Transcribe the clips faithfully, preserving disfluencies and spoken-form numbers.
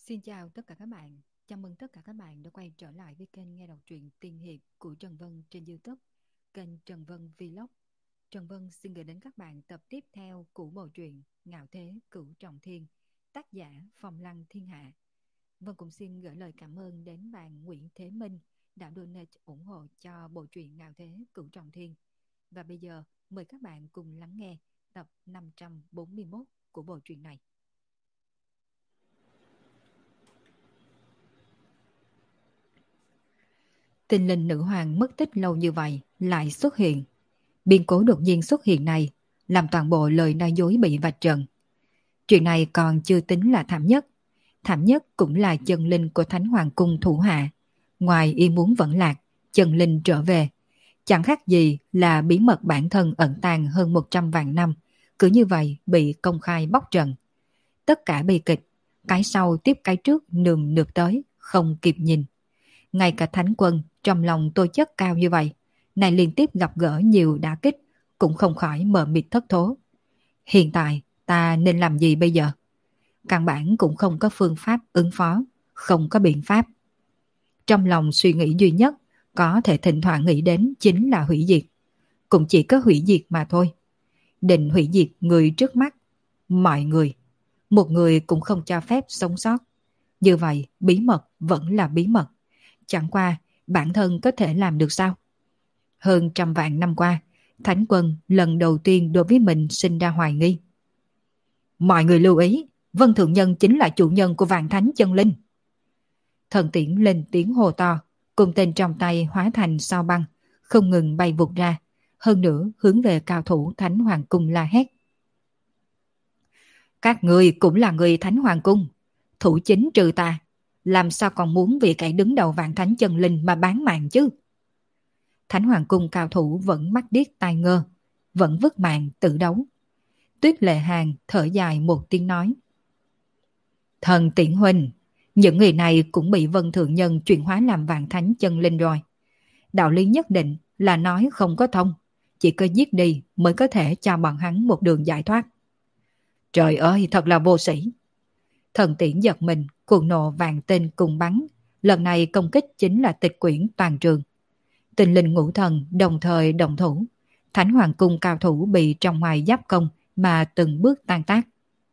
Xin chào tất cả các bạn. Chào mừng tất cả các bạn đã quay trở lại với kênh nghe đọc truyện tiên hiệp của Trần Vân trên YouTube, kênh Trần Vân Vlog. Trần Vân xin gửi đến các bạn tập tiếp theo của bộ truyện Ngạo Thế Cửu Trọng Thiên, tác giả Phong Lăng Thiên Hạ. Vân cũng xin gửi lời cảm ơn đến bạn Nguyễn Thế Minh đã donate ủng hộ cho bộ truyện Ngạo Thế Cửu Trọng Thiên. Và bây giờ mời các bạn cùng lắng nghe tập năm trăm bốn mươi mốt của bộ truyện này. Tinh linh nữ hoàng mất tích lâu như vậy lại xuất hiện. Biến cố đột nhiên xuất hiện này làm toàn bộ lời nói dối bị vạch trần. Chuyện này còn chưa tính là thảm nhất. Thảm nhất cũng là chân linh của Thánh Hoàng Cung thủ hạ. Ngoài ý muốn vẫn lạc, chân linh trở về. Chẳng khác gì là bí mật bản thân ẩn tàng hơn một trăm vạn năm. Cứ như vậy bị công khai bóc trần. Tất cả bi kịch, cái sau tiếp cái trước nườm nượp tới, không kịp nhìn. Ngay cả Thánh Quân trong lòng tôi chất cao như vậy, này liên tiếp gặp gỡ nhiều đả kích, cũng không khỏi mờ mịt thất thố. Hiện tại ta nên làm gì bây giờ? Căn bản cũng không có phương pháp ứng phó, không có biện pháp. Trong lòng suy nghĩ duy nhất có thể thỉnh thoảng nghĩ đến chính là hủy diệt. Cũng chỉ có hủy diệt mà thôi. Định hủy diệt người trước mắt, mọi người. Một người cũng không cho phép sống sót. Như vậy bí mật vẫn là bí mật. Chẳng qua bản thân có thể làm được sao? Hơn trăm vạn năm qua, Thánh Quân lần đầu tiên đối với mình sinh ra hoài nghi. Mọi người lưu ý, Vân Thượng Nhân chính là chủ nhân của Vạn Thánh Chân Linh. Thần Tiễn lên tiếng hô to, cùng tên trong tay hóa thành sao băng, không ngừng bay vụt ra, hơn nữa hướng về cao thủ Thánh Hoàng Cung la hét. Các người cũng là người Thánh Hoàng Cung, thủ chính trừ ta, làm sao còn muốn vì kẻ đứng đầu Vạn Thánh Chân Linh mà bán mạng chứ? Thánh Hoàng Cung cao thủ vẫn mắt điếc tai ngơ, vẫn vứt mạng tự đấu. Tuyết Lệ Hàn thở dài một tiếng nói. Thần Tiễn huynh, những người này cũng bị Vân Thượng Nhân chuyển hóa làm Vạn Thánh Chân Linh rồi. Đạo lý nhất định là nói không có thông, chỉ có giết đi mới có thể cho bọn hắn một đường giải thoát. Trời ơi, thật là vô sĩ. Thần Tiễn giật mình, cuồng nộ vàng tên cùng bắn. Lần này công kích chính là tịch quyển toàn trường. Tinh linh ngũ thần đồng thời đồng thủ. Thánh Hoàng Cung cao thủ bị trong ngoài giáp công mà từng bước tan tác.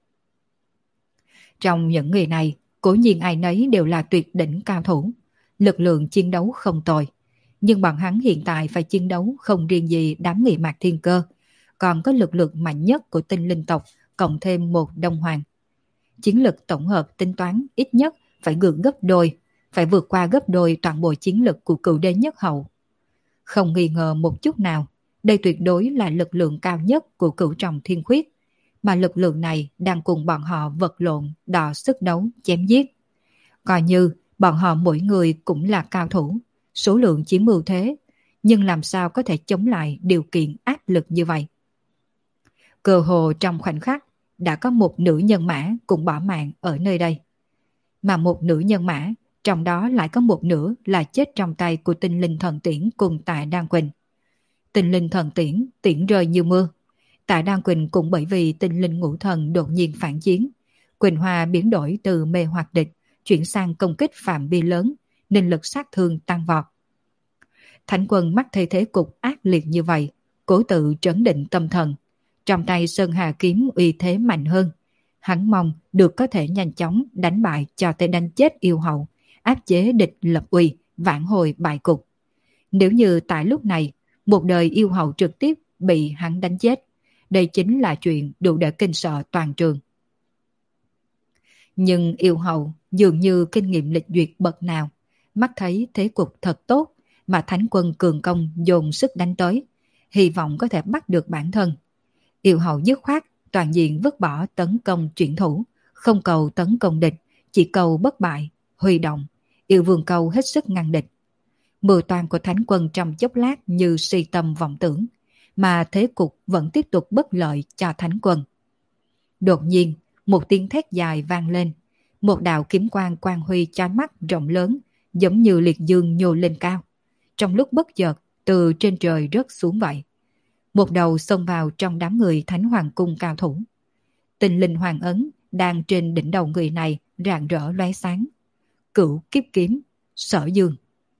Trong những người này, cố nhiên ai nấy đều là tuyệt đỉnh cao thủ. Lực lượng chiến đấu không tồi. Nhưng bọn hắn hiện tại phải chiến đấu không riêng gì đám nghị mạc thiên cơ. Còn có lực lượng mạnh nhất của tinh linh tộc, cộng thêm một đông hoàng. Chiến lực tổng hợp tính toán ít nhất phải vượt gấp đôi, phải vượt qua gấp đôi toàn bộ chiến lực của cựu đế nhất hậu. Không nghi ngờ một chút nào, đây tuyệt đối là lực lượng cao nhất của cửu trọng thiên khuyết, mà lực lượng này đang cùng bọn họ vật lộn, đọ sức đấu, chém giết. Coi như bọn họ mỗi người cũng là cao thủ, số lượng chiếm ưu thế, nhưng làm sao có thể chống lại điều kiện áp lực như vậy? Cơ hồ trong khoảnh khắc, đã có một nữ nhân mã cũng bỏ mạng ở nơi đây. Mà một nữ nhân mã, trong đó lại có một nửa là chết trong tay của tinh linh thần tiễn cùng Tạ Đan Quỳnh. Tinh linh thần tiễn, tiễn rơi như mưa. Tạ Đan Quỳnh cũng bởi vì tinh linh ngũ thần đột nhiên phản chiến. Quỳnh Hoa biến đổi từ mê hoặc địch, chuyển sang công kích phạm vi lớn, nên lực sát thương tăng vọt. Thánh Quân mắt thấy thế cục ác liệt như vậy, cố tự trấn định tâm thần. Trong tay Sơn Hà kiếm uy thế mạnh hơn. Hắn mong được có thể nhanh chóng đánh bại cho tới đánh chết yêu hậu, áp chế địch lập uy, vãn hồi bại cục. Nếu như tại lúc này, một đời yêu hậu trực tiếp bị hắn đánh chết, đây chính là chuyện đủ để kinh sợ toàn trường. Nhưng yêu hậu dường như kinh nghiệm lịch duyệt bậc nào, mắt thấy thế cục thật tốt mà Thánh Quân cường công dồn sức đánh tới, hy vọng có thể bắt được bản thân. Yêu hậu dứt khoát toàn diện vứt bỏ tấn công chuyển thủ, không cầu tấn công địch, chỉ cầu bất bại, huy động, yêu vương cầu hết sức ngăn địch. Mưu toan của Thánh Quân trong chốc lát như si tâm vọng tưởng, mà thế cục vẫn tiếp tục bất lợi cho Thánh Quân. Đột nhiên, một tiếng thét dài vang lên, một đạo kiếm quang quang huy chói mắt rộng lớn, giống như liệt dương nhô lên cao. Trong lúc bất chợt, từ trên trời rớt xuống vậy. Một đầu xông vào trong đám người Thánh Hoàng Cung cao thủ. Tinh linh hoàng ấn đang trên đỉnh đầu người này rạng rỡ lóe sáng. Cửu kiếp kiếm, Sở Dương.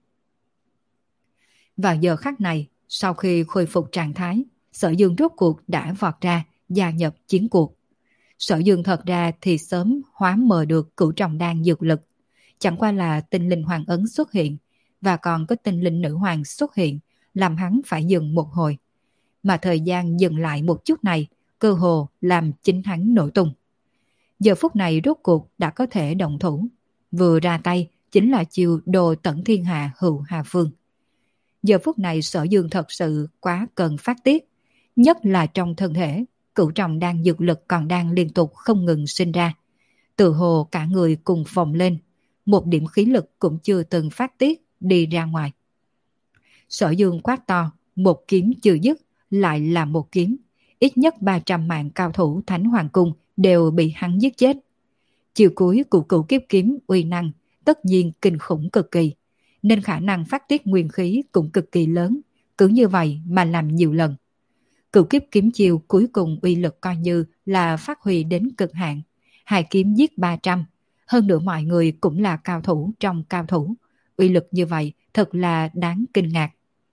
Vào giờ khắc này, sau khi khôi phục trạng thái, Sở Dương rốt cuộc đã vọt ra, gia nhập chiến cuộc. Sở Dương thật ra thì sớm hóa mờ được cửu trọng đan dược lực. Chẳng qua là tinh linh hoàng ấn xuất hiện, và còn có tinh linh nữ hoàng xuất hiện, làm hắn phải dừng một hồi. Mà thời gian dừng lại một chút này, cơ hồ làm chính hắn nổ tung. Giờ phút này rốt cuộc đã có thể động thủ. Vừa ra tay chính là chiêu đồ tận thiên hạ hữu hà phương. Giờ phút này Sở Dương thật sự quá cần phát tiết, nhất là trong thân thể, cửu trọng đan dược lực còn đang liên tục không ngừng sinh ra. Tự hồ cả người cùng phồng lên, một điểm khí lực cũng chưa từng phát tiết đi ra ngoài. Sở Dương quát to, một kiếm chưa dứt, lại là một kiếm. Ít nhất ba trăm mạng cao thủ Thánh Hoàng Cung đều bị hắn giết chết. Chiều cuối của cửu kiếp kiếm uy năng tất nhiên kinh khủng cực kỳ, nên khả năng phát tiết nguyên khí cũng cực kỳ lớn, cứ như vậy mà làm nhiều lần. Cửu kiếp kiếm chiêu cuối cùng uy lực coi như là phát huy đến cực hạn, hai kiếm giết ba trăm, hơn nữa mọi người cũng là cao thủ trong cao thủ, uy lực như vậy thật là đáng kinh ngạc.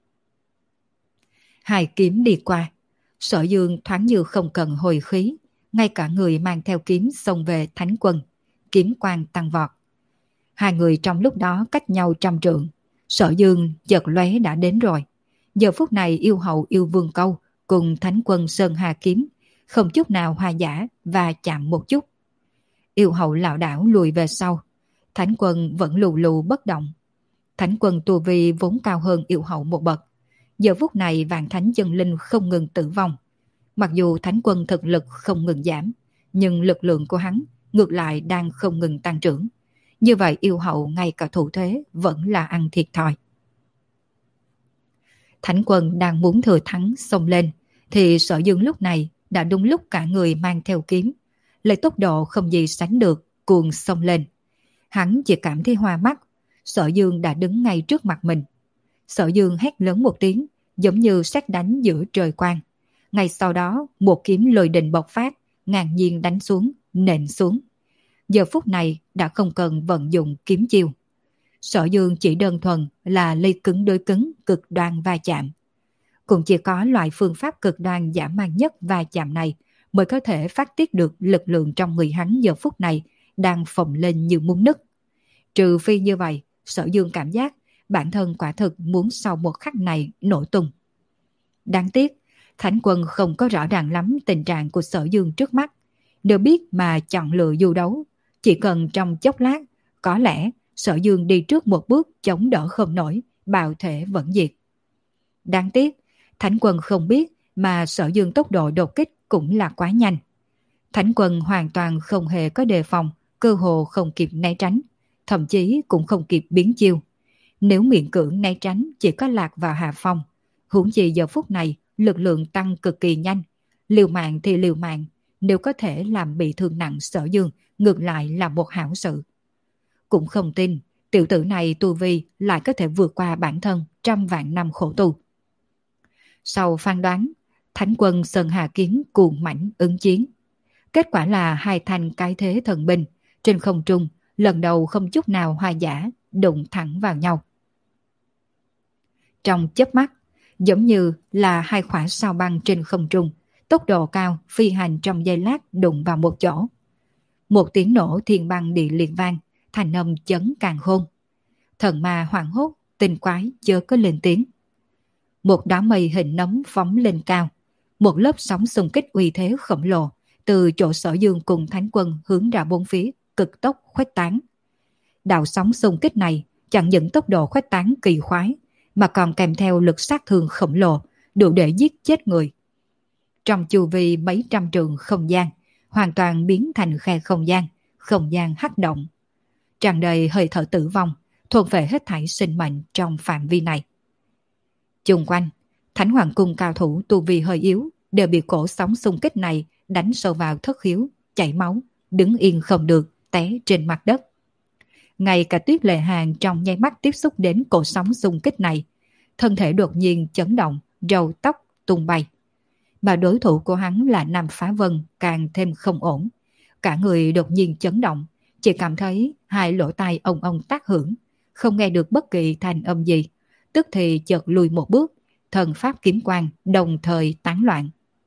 Hai kiếm đi qua, Sở Dương thoáng như không cần hồi khí, ngay cả người mang theo kiếm xông về Thánh Quân, kiếm quang tăng vọt. Hai người trong lúc đó cách nhau trăm trượng, Sở Dương chợt lóe đã đến rồi. Giờ phút này yêu hậu yêu vương câu cùng Thánh Quân Sơn Hà kiếm không chút nào hòa giả và chạm một chút. Yêu hậu lảo đảo lùi về sau, Thánh Quân vẫn lù lù bất động. Thánh Quân tu vi vốn cao hơn yêu hậu một bậc. Giờ phút này vạn thánh chân linh không ngừng tử vong. Mặc dù Thánh Quân thực lực không ngừng giảm, nhưng lực lượng của hắn ngược lại đang không ngừng tăng trưởng. Như vậy yêu hậu ngay cả thủ thế vẫn là ăn thiệt thòi. Thánh Quân đang muốn thừa thắng xông lên, thì Sở Dương lúc này đã đúng lúc cả người mang theo kiếm, lấy tốc độ không gì sánh được cuồng xông lên. Hắn chỉ cảm thấy hoa mắt, Sở Dương đã đứng ngay trước mặt mình. Sở Dương hét lớn một tiếng, giống như sét đánh giữa trời quang. Ngay sau đó, một kiếm lôi đình bộc phát, ngang nhiên đánh xuống, nện xuống. Giờ phút này đã không cần vận dụng kiếm chiêu. Sở Dương chỉ đơn thuần là lấy cứng đối cứng, cực đoan va chạm. Cũng chỉ có loại phương pháp cực đoan dã man nhất va chạm này mới có thể phát tiết được lực lượng trong người hắn giờ phút này đang phồng lên như muốn nứt. Trừ phi như vậy, Sở Dương cảm giác bản thân quả thực muốn sau một khắc này nổ tung. Đáng tiếc, Thánh Quân không có rõ ràng lắm tình trạng của Sở Dương trước mắt. Nếu biết mà chọn lựa du đấu, chỉ cần trong chốc lát, có lẽ Sở Dương đi trước một bước chống đỡ không nổi, bạo thể vẫn diệt. Đáng tiếc, Thánh Quân không biết mà Sở Dương tốc độ đột kích cũng là quá nhanh. Thánh Quân hoàn toàn không hề có đề phòng, cơ hồ không kịp né tránh, thậm chí cũng không kịp biến chiêu. Nếu miễn cưỡng né tránh chỉ có lạc vào hạ phong, huống chi giờ phút này lực lượng tăng cực kỳ nhanh, liều mạng thì liều mạng, nếu có thể làm bị thương nặng Sở Dương ngược lại là một hảo sự. Cũng không tin tiểu tử này tu vi lại có thể vượt qua bản thân trăm vạn năm khổ tu. Sau phán đoán, Thánh Quân Sơn Hà kiếm cuồng mãnh ứng chiến. Kết quả là hai thanh cái thế thần binh trên không trung lần đầu không chút nào hoa giả đụng thẳng vào nhau. Trong chớp mắt, giống như là hai quả sao băng trên không trung, tốc độ cao phi hành trong giây lát đụng vào một chỗ. Một tiếng nổ thiên băng địa liệt vang, thành âm chấn càn khôn. Thần ma hoảng hốt, tinh quái chớ có lên tiếng. Một đám mây hình nấm phóng lên cao, một lớp sóng xung kích uy thế khổng lồ từ chỗ Sở Dương cùng Thánh Quân hướng ra bốn phía, cực tốc khuếch tán. Đạo sóng xung kích này chẳng những tốc độ khuếch tán kỳ khoái, mà còn kèm theo lực sát thương khổng lồ, đủ để giết chết người. Trong chu vi mấy trăm trượng không gian, hoàn toàn biến thành khe không gian, không gian hắc động. Tràn đầy hơi thở tử vong, thôn phệ hết thảy sinh mệnh trong phạm vi này. Chung quanh, Thánh Hoàng Cung cao thủ tu vi hơi yếu, đều bị cổ sóng xung kích này đánh sâu vào thất khiếu, chảy máu, đứng yên không được, té trên mặt đất. Ngay cả Tuyết Lệ Hàn trong nháy mắt tiếp xúc đến cổ sóng xung kích này, thân thể đột nhiên chấn động, râu tóc tung bay. Mà đối thủ của hắn là Nam Phá Vân càng thêm không ổn. Cả người đột nhiên chấn động, chỉ cảm thấy hai lỗ tai ông ông tác hưởng, không nghe được bất kỳ thanh âm gì, tức thì chợt lùi một bước, thần pháp kiếm quang đồng thời tán loạn.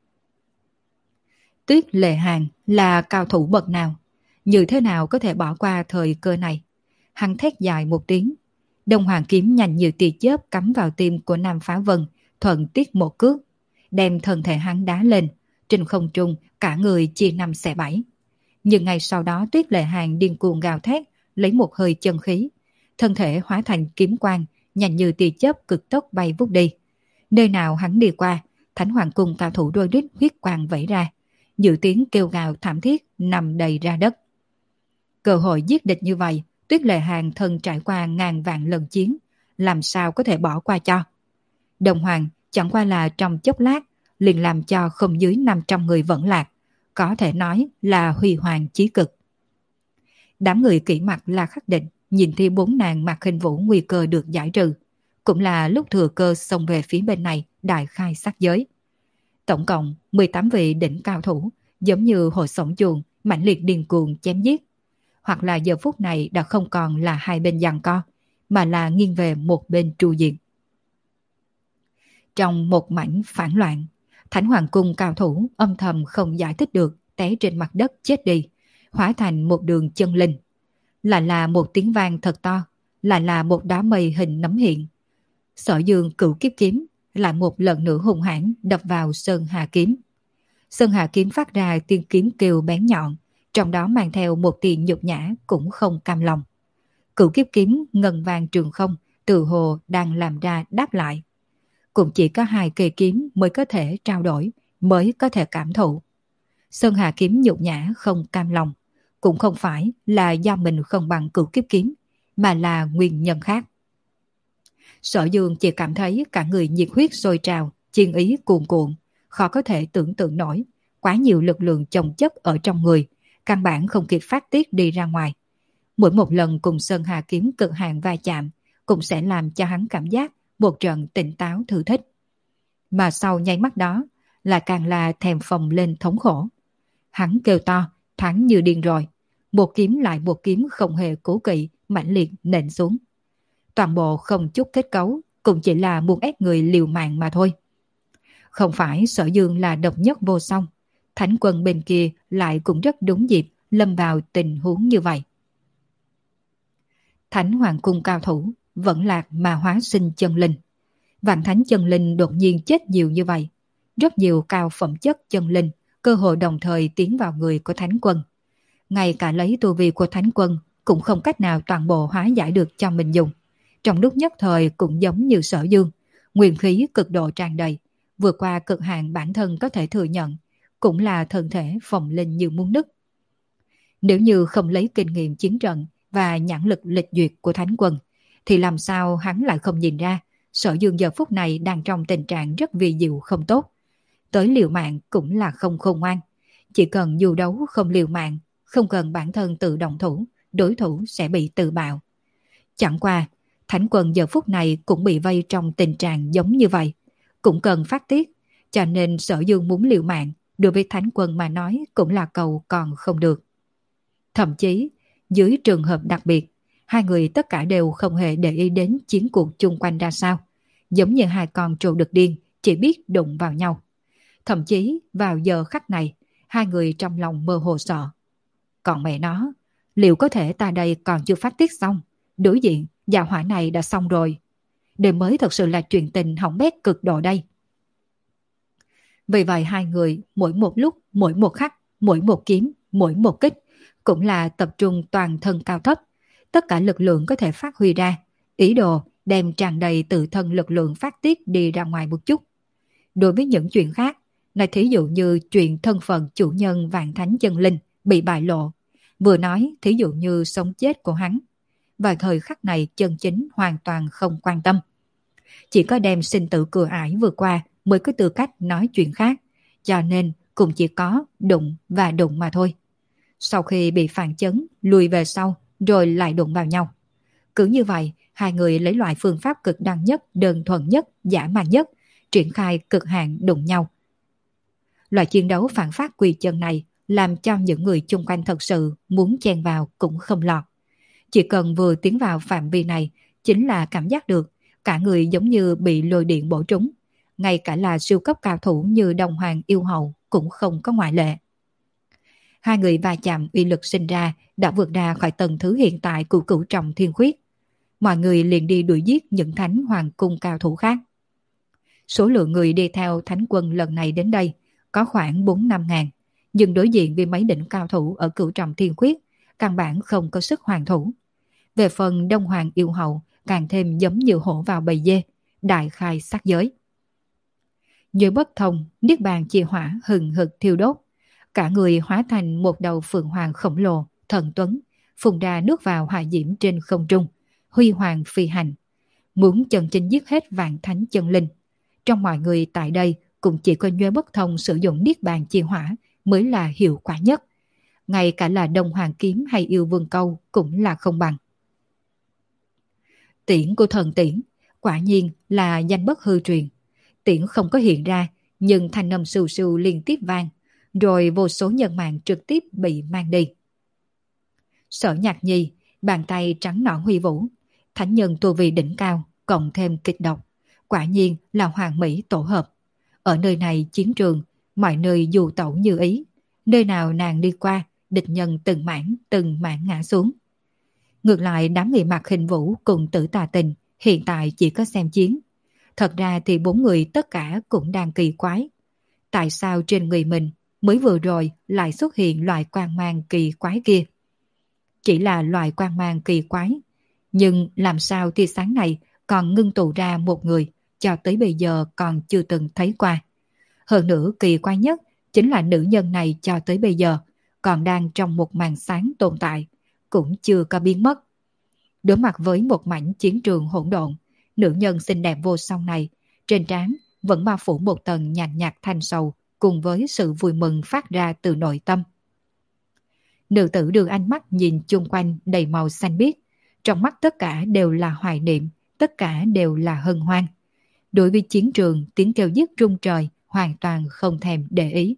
Tuyết Lệ Hàn là cao thủ bậc nào? Như thế nào có thể bỏ qua thời cơ này? Hắn thét dài một tiếng. Đông Hoàng kiếm nhanh như tia chớp cắm vào tim của Nam Phá Vân, thuận tiết một cước, đem thân thể hắn đá lên, trên không trung cả người chia năm xẻ bảy. Nhưng ngay sau đó Tuyết Lệ Hàn điên cuồng gào thét, lấy một hơi chân khí, thân thể hóa thành kiếm quang, nhanh như tia chớp cực tốc bay vút đi. Nơi nào hắn đi qua, Thánh Hoàng cung cao thủ đôi đít huyết quang vẩy ra, dự tiếng kêu gào thảm thiết nằm đầy ra đất. Cơ hội giết địch như vậy, Tuyết Lệ Hàn thân trải qua ngàn vạn lần chiến, làm sao có thể bỏ qua cho. Đồng Hoàng chẳng qua là trong chốc lát liền làm cho không dưới năm trăm người vẫn lạc, có thể nói là huy hoàng chí cực. Đám người kỹ mặt là khắc định, nhìn thấy bốn nàng mặc hình vũ nguy cơ được giải trừ, cũng là lúc thừa cơ xông về phía bên này đại khai sát giới. Tổng cộng mười tám vị đỉnh cao thủ, giống như hồi sống chuồng, mãnh liệt điên cuồng chém giết. Hoặc là giờ phút này đã không còn là hai bên giằng co, mà là nghiêng về một bên tru diện. Trong một mảnh phản loạn, Thánh Hoàng cung cao thủ âm thầm không giải thích được, té trên mặt đất chết đi, hóa thành một đường chân linh. Lại là một tiếng vang thật to, lại là một đám mây hình nấm hiện. Sở Dương cửu kiếp kiếm lại một lần nữa hùng hãn đập vào Sơn Hà kiếm. Sơn Hà kiếm phát ra tiếng kiếm kêu bén nhọn, trong đó mang theo một tia nhục nhã cũng không cam lòng. Cửu kiếp kiếm ngân vang trường không, tự hồ đang làm ra đáp lại. Cũng chỉ có hai cây kiếm mới có thể trao đổi, mới có thể cảm thụ. Sơn Hà kiếm nhục nhã không cam lòng, cũng không phải là do mình không bằng cửu kiếp kiếm, mà là nguyên nhân khác. Sở Dương chỉ cảm thấy cả người nhiệt huyết sôi trào, chiến ý cuồn cuộn, khó có thể tưởng tượng nổi, quá nhiều lực lượng chồng chất ở trong người, căn bản không kịp phát tiết đi ra ngoài. Mỗi một lần cùng Sơn Hà kiếm cực hạn va chạm, cũng sẽ làm cho hắn cảm giác một trận tỉnh táo thư thích. Mà sau nháy mắt đó, là càng là thèm phồng lên thống khổ. Hắn kêu to, thắng như điên rồi. Một kiếm lại một kiếm không hề cố kỵ, mãnh liệt nện xuống. Toàn bộ không chút kết cấu, cũng chỉ là muốn ép người liều mạng mà thôi. Không phải Sở Dương là độc nhất vô song, Thánh quân bên kia lại cũng rất đúng dịp lâm vào tình huống như vậy. Thánh Hoàng cung cao thủ vẫn lạc mà hóa sinh chân linh. Vạn thánh chân linh đột nhiên chết nhiều như vậy. Rất nhiều cao phẩm chất chân linh cơ hội đồng thời tiến vào người của Thánh quân. Ngay cả lấy tu vi của Thánh quân cũng không cách nào toàn bộ hóa giải được cho mình dùng. Trong lúc nhất thời cũng giống như Sở Dương, nguyên khí cực độ tràn đầy, vượt qua cực hạn bản thân có thể thừa nhận, cũng là thân thể phồng lên như muốn nứt. Nếu như không lấy kinh nghiệm chiến trận và nhãn lực lịch duyệt của Thánh quân, thì làm sao hắn lại không nhìn ra Sở Dương giờ phút này đang trong tình trạng rất vi diệu không tốt. Tới liều mạng cũng là không khôn ngoan. Chỉ cần dù đấu không liều mạng, không cần bản thân tự động thủ, đối thủ sẽ bị tự bạo. Chẳng qua, Thánh quân giờ phút này cũng bị vây trong tình trạng giống như vậy, cũng cần phát tiết, cho nên Sở Dương muốn liều mạng, đối với Thánh quân mà nói cũng là cầu còn không được. Thậm chí, dưới trường hợp đặc biệt, hai người tất cả đều không hề để ý đến chiến cuộc chung quanh ra sao, giống như hai con trâu đực điên chỉ biết đụng vào nhau. Thậm chí vào giờ khắc này, hai người trong lòng mơ hồ sợ. Còn mẹ nó, liệu có thể ta đây còn chưa phát tiết xong, đối diện gia hỏa này đã xong rồi. Đây mới thật sự là chuyện tình hỏng bét cực độ đây. Vì vậy hai người mỗi một lúc, mỗi một khắc, mỗi một kiếm, mỗi một kích cũng là tập trung toàn thân cao thấp, tất cả lực lượng có thể phát huy ra, ý đồ đem tràn đầy tự thân lực lượng phát tiết đi ra ngoài một chút. Đối với những chuyện khác, này thí dụ như chuyện thân phận chủ nhân vạn thánh chân linh bị bại lộ, vừa nói thí dụ như sống chết của hắn, và thời khắc này chân chính hoàn toàn không quan tâm. Chỉ có đem sinh tử cửa ải vừa qua mới có tư cách nói chuyện khác, cho nên cũng chỉ có đụng và đụng mà thôi. Sau khi bị phản chấn, lùi về sau, rồi lại đụng vào nhau. Cứ như vậy, hai người lấy loại phương pháp cực đoan nhất, đơn thuần nhất, dã man nhất, triển khai cực hạn đụng nhau. Loại chiến đấu phản phát quy chân này làm cho những người chung quanh thật sự muốn chen vào cũng không lọt. Chỉ cần vừa tiến vào phạm vi này, chính là cảm giác được cả người giống như bị lôi điện bổ trúng. Ngay cả là siêu cấp cao thủ như Đông Hoàng Yêu Hậu cũng không có ngoại lệ. Hai người va chạm uy lực sinh ra đã vượt ra khỏi tầng thứ hiện tại của cửu trọng thiên khuyết. Mọi người liền đi đuổi giết những thánh hoàng cung cao thủ khác. Số lượng người đi theo thánh quân lần này đến đây có khoảng bốn năm ngàn, nhưng đối diện với mấy đỉnh cao thủ ở cửu trọng thiên khuyết, căn bản không có sức hoàn thủ. Về phần Đông Hoàng Yêu Hậu càng thêm giống như hổ vào bầy dê, đại khai sát giới. Như bất thông, niết bàn chi hỏa hừng hực thiêu đốt, cả người hóa thành một đầu phượng hoàng khổng lồ, thần tuấn, phun ra nước vào hỏa diễm trên không trung, huy hoàng phi hành, muốn chân chính giết hết vạn thánh chân linh. Trong mọi người tại đây cũng chỉ có Nhuế Bất Thông sử dụng niết bàn chi hỏa mới là hiệu quả nhất. Ngay cả là Đông Hoàng Kiếm hay Yêu Vương Câu cũng là không bằng. Tiễn của thần tiễn, quả nhiên là danh bất hư truyền. Tiễn không có hiện ra, nhưng thanh âm sù sù liên tiếp vang, rồi vô số nhân mạng trực tiếp bị mang đi. Sở Nhạc Nhi, bàn tay trắng nõn huy vũ, thánh nhân tu vi đỉnh cao, cộng thêm kịch độc, quả nhiên là hoàn mỹ tổ hợp. Ở nơi này chiến trường, mọi nơi dù tẩu như ý, nơi nào nàng đi qua, địch nhân từng mảng từng mảng ngã xuống. Ngược lại đám người Mạc Khinh Vũ cùng Tử Tà Tình hiện tại chỉ có xem chiến. Thật ra thì bốn người tất cả cũng đang kỳ quái. Tại sao trên người mình mới vừa rồi lại xuất hiện loại quang mang kỳ quái kia? Chỉ là loại quang mang kỳ quái, nhưng làm sao tia sáng này còn ngưng tụ ra một người cho tới bây giờ còn chưa từng thấy qua. Hơn nữa kỳ quái nhất chính là nữ nhân này cho tới bây giờ còn đang trong một màn sáng tồn tại, cũng chưa có biến mất. Đối mặt với một mảnh chiến trường hỗn độn, nữ nhân xinh đẹp vô song này, trên trán vẫn bao phủ một tầng nhàn nhạt thanh sầu cùng với sự vui mừng phát ra từ nội tâm. Nữ tử đưa ánh mắt nhìn chung quanh đầy màu xanh biếc, trong mắt tất cả đều là hoài niệm, tất cả đều là hân hoan. Đối với chiến trường, tiếng kêu giết rung trời hoàn toàn không thèm để ý.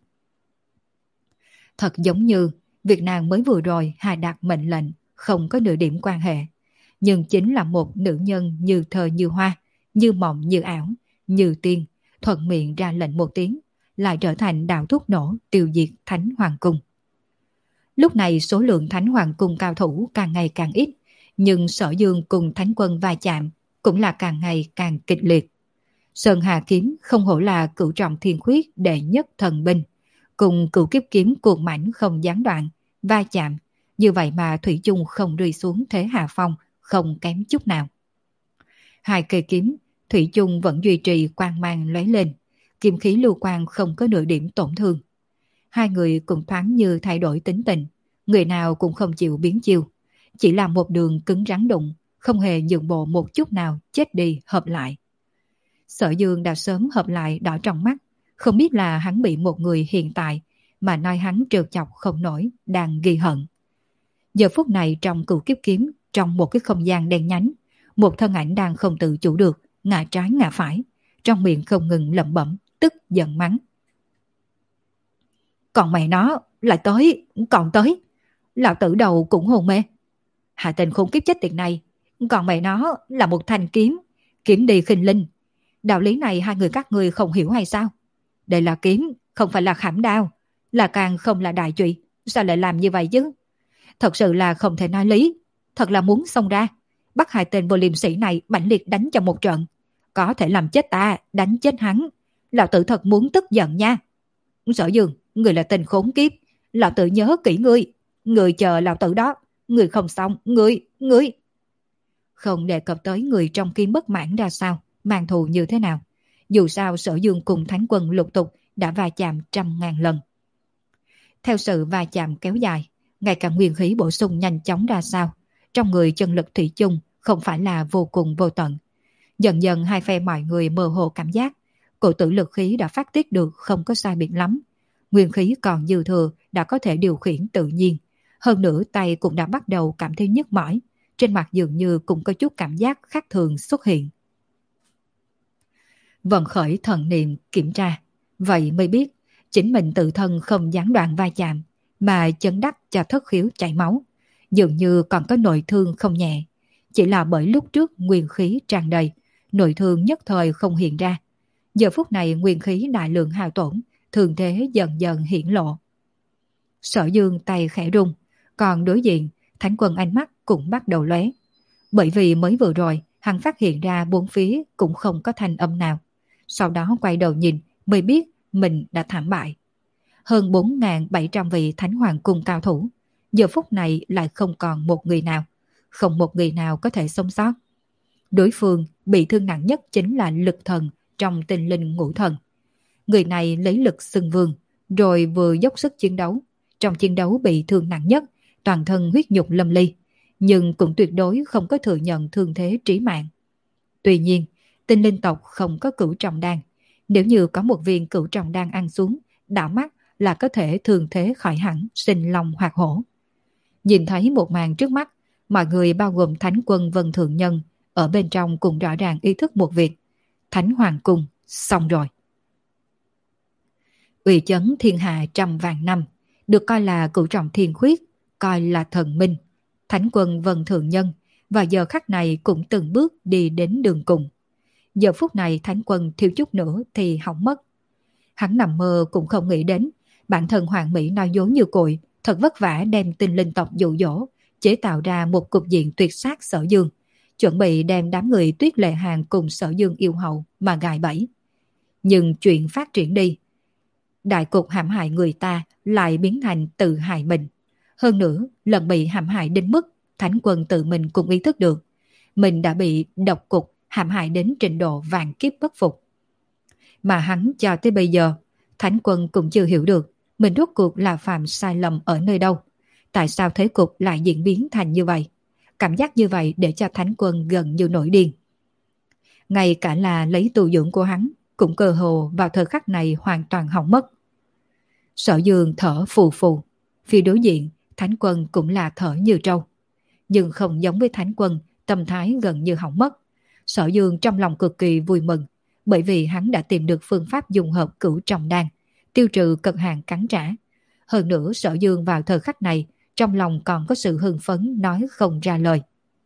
Thật giống như việc nàng mới vừa rồi hạ đạt mệnh lệnh không có nửa điểm quan hệ, nhưng chính là một nữ nhân như thơ như hoa, như mộng như ảo, như tiên, thuận miệng ra lệnh một tiếng, lại trở thành đạo thuốc nổ tiêu diệt Thánh Hoàng Cung. Lúc này số lượng Thánh Hoàng Cung cao thủ càng ngày càng ít, nhưng Sở Dương cùng Thánh Quân va chạm cũng là càng ngày càng kịch liệt. Sơn Hà Kiếm không hổ là cửu trọng thiên khuyết đệ nhất thần binh, cùng cửu kiếp kiếm cuồng mãnh không gián đoạn, va chạm, như vậy mà thủy chung không rơi xuống thế hạ phong, không kém chút nào. Hai cây kiếm, thủy chung vẫn duy trì quang mang lóe lên, kim khí lưu quang không có nửa điểm tổn thương. Hai người cũng thoáng như thay đổi tính tình, người nào cũng không chịu biến chiêu, chỉ là một đường cứng rắn đụng, không hề nhượng bộ một chút nào, chết đi hợp lại. Sở Dương đã sớm hợp lại đỏ trong mắt, không biết là hắn bị một người hiện tại mà nói hắn trêu chọc không nổi, đang ghi hận. Giờ phút này trong cửu kiếp kiếm, trong một cái không gian đen nhánh, một thân ảnh đang không tự chủ được, ngả trái ngả phải, trong miệng không ngừng lẩm bẩm, tức giận mắng. Còn mẹ nó, lại tới, còn tới, lão tử đầu cũng hồn mê. Hạ tình khốn kiếp chết tiệt này, còn mẹ nó là một thanh kiếm, kiếm đi khinh linh. Đạo lý này hai người các ngươi không hiểu hay sao? Đây là kiếm, không phải là khảm đao, là càng không là đại trụy, sao lại làm như vậy chứ? Thật sự là không thể nói lý, thật là muốn xông ra, bắt hai tên vô liêm sĩ này mãnh liệt đánh cho một trận. Có thể làm chết ta, đánh chết hắn. Lão tử thật muốn tức giận nha. Sở Dương, người là tên khốn kiếp, lão tử nhớ kỹ ngươi, người chờ lão tử đó, người không xong, ngươi, ngươi. Không đề cập tới người trong kiếm bất mãn ra sao, mang thù như thế nào. Dù sao Sở Dương cùng Thánh Quân lục tục đã va chạm trăm ngàn lần. Theo sự va chạm kéo dài, ngay cả nguyên khí bổ sung nhanh chóng ra sao, trong người chân lực thủy chung không phải là vô cùng vô tận. Dần dần hai phe mọi người mơ hồ cảm giác, cổ tử lực khí đã phát tiết được không có sai biệt lắm. Nguyên khí còn dư thừa đã có thể điều khiển tự nhiên. Hơn nữa tay cũng đã bắt đầu cảm thấy nhức mỏi, trên mặt dường như cũng có chút cảm giác khác thường xuất hiện. Vận khởi thần niệm kiểm tra, vậy mới biết chính mình tự thân không gián đoạn va chạm, mà chấn đắc cho thất khiếu chảy máu, dường như còn có nội thương không nhẹ. Chỉ là bởi lúc trước nguyên khí tràn đầy, nội thương nhất thời không hiện ra. Giờ phút này nguyên khí đại lượng hao tổn, thường thế dần dần hiển lộ. Sở Dương tay khẽ rung, còn đối diện, Thánh Quân ánh mắt cũng bắt đầu lóe. Bởi vì mới vừa rồi, hắn phát hiện ra bốn phía cũng không có thanh âm nào. Sau đó quay đầu nhìn, mới biết mình đã thảm bại. Hơn bốn nghìn bảy trăm vị Thánh Hoàng Cung cao thủ, giờ phút này lại không còn một người nào. Không một người nào có thể sống sót. Đối phương bị thương nặng nhất chính là lực thần trong tinh linh ngũ thần. Người này lấy lực xưng vương, rồi vừa dốc sức chiến đấu. Trong chiến đấu bị thương nặng nhất, toàn thân huyết nhục lâm ly, nhưng cũng tuyệt đối không có thừa nhận thương thế trí mạng. Tuy nhiên, tinh linh tộc không có cửu trọng đan. Nếu như có một viên cửu trọng đan ăn xuống, đảo mắt là có thể thường thế khỏi hẳn, sinh long hoạt hổ. Nhìn thấy một màn trước mắt, mọi người bao gồm Thánh Quân Vân Thượng Nhân ở bên trong cũng rõ ràng ý thức một việc. Thánh Hoàng Cung, xong rồi. Uy chấn thiên hạ trăm vạn năm, được coi là cửu trọng thiên khuyết, coi là thần minh. Thánh Quân Vân Thượng Nhân và giờ khắc này cũng từng bước đi đến đường cùng. Giờ phút này Thánh Quân thiếu chút nữa thì hỏng mất. Hắn nằm mơ cũng không nghĩ đến, bản thân Hoàng Mỹ nói dối như cội, thật vất vả đem tinh linh tộc dụ dỗ, chế tạo ra một cục diện tuyệt sát Sở Dương, chuẩn bị đem đám người Tuyết Lệ Hàng cùng Sở Dương yêu hậu mà gài bẫy. Nhưng chuyện phát triển đi, đại cục hãm hại người ta lại biến thành tự hại mình. Hơn nữa, lần bị hãm hại đến mức Thánh Quân tự mình cũng ý thức được, mình đã bị độc cục hãm hại đến trình độ vạn kiếp bất phục. Mà hắn cho tới bây giờ, Thánh Quân cũng chưa hiểu được mình rốt cuộc là phạm sai lầm ở nơi đâu. Tại sao thế cục lại diễn biến thành như vậy? Cảm giác như vậy để cho Thánh Quân gần như nổi điên. Ngay cả là lấy tu dưỡng của hắn cũng cơ hồ vào thời khắc này hoàn toàn hỏng mất. Sở Dương thở phù phù, phía đối diện Thánh Quân cũng là thở như trâu. Nhưng không giống với Thánh Quân, tâm thái gần như hỏng mất. Sở Dương trong lòng cực kỳ vui mừng, bởi vì hắn đã tìm được phương pháp dùng hợp cửu trọng đan, tiêu trừ cực hạn cắn trả. Hơn nữa Sở Dương vào thời khắc này, trong lòng còn có sự hưng phấn nói không ra lời.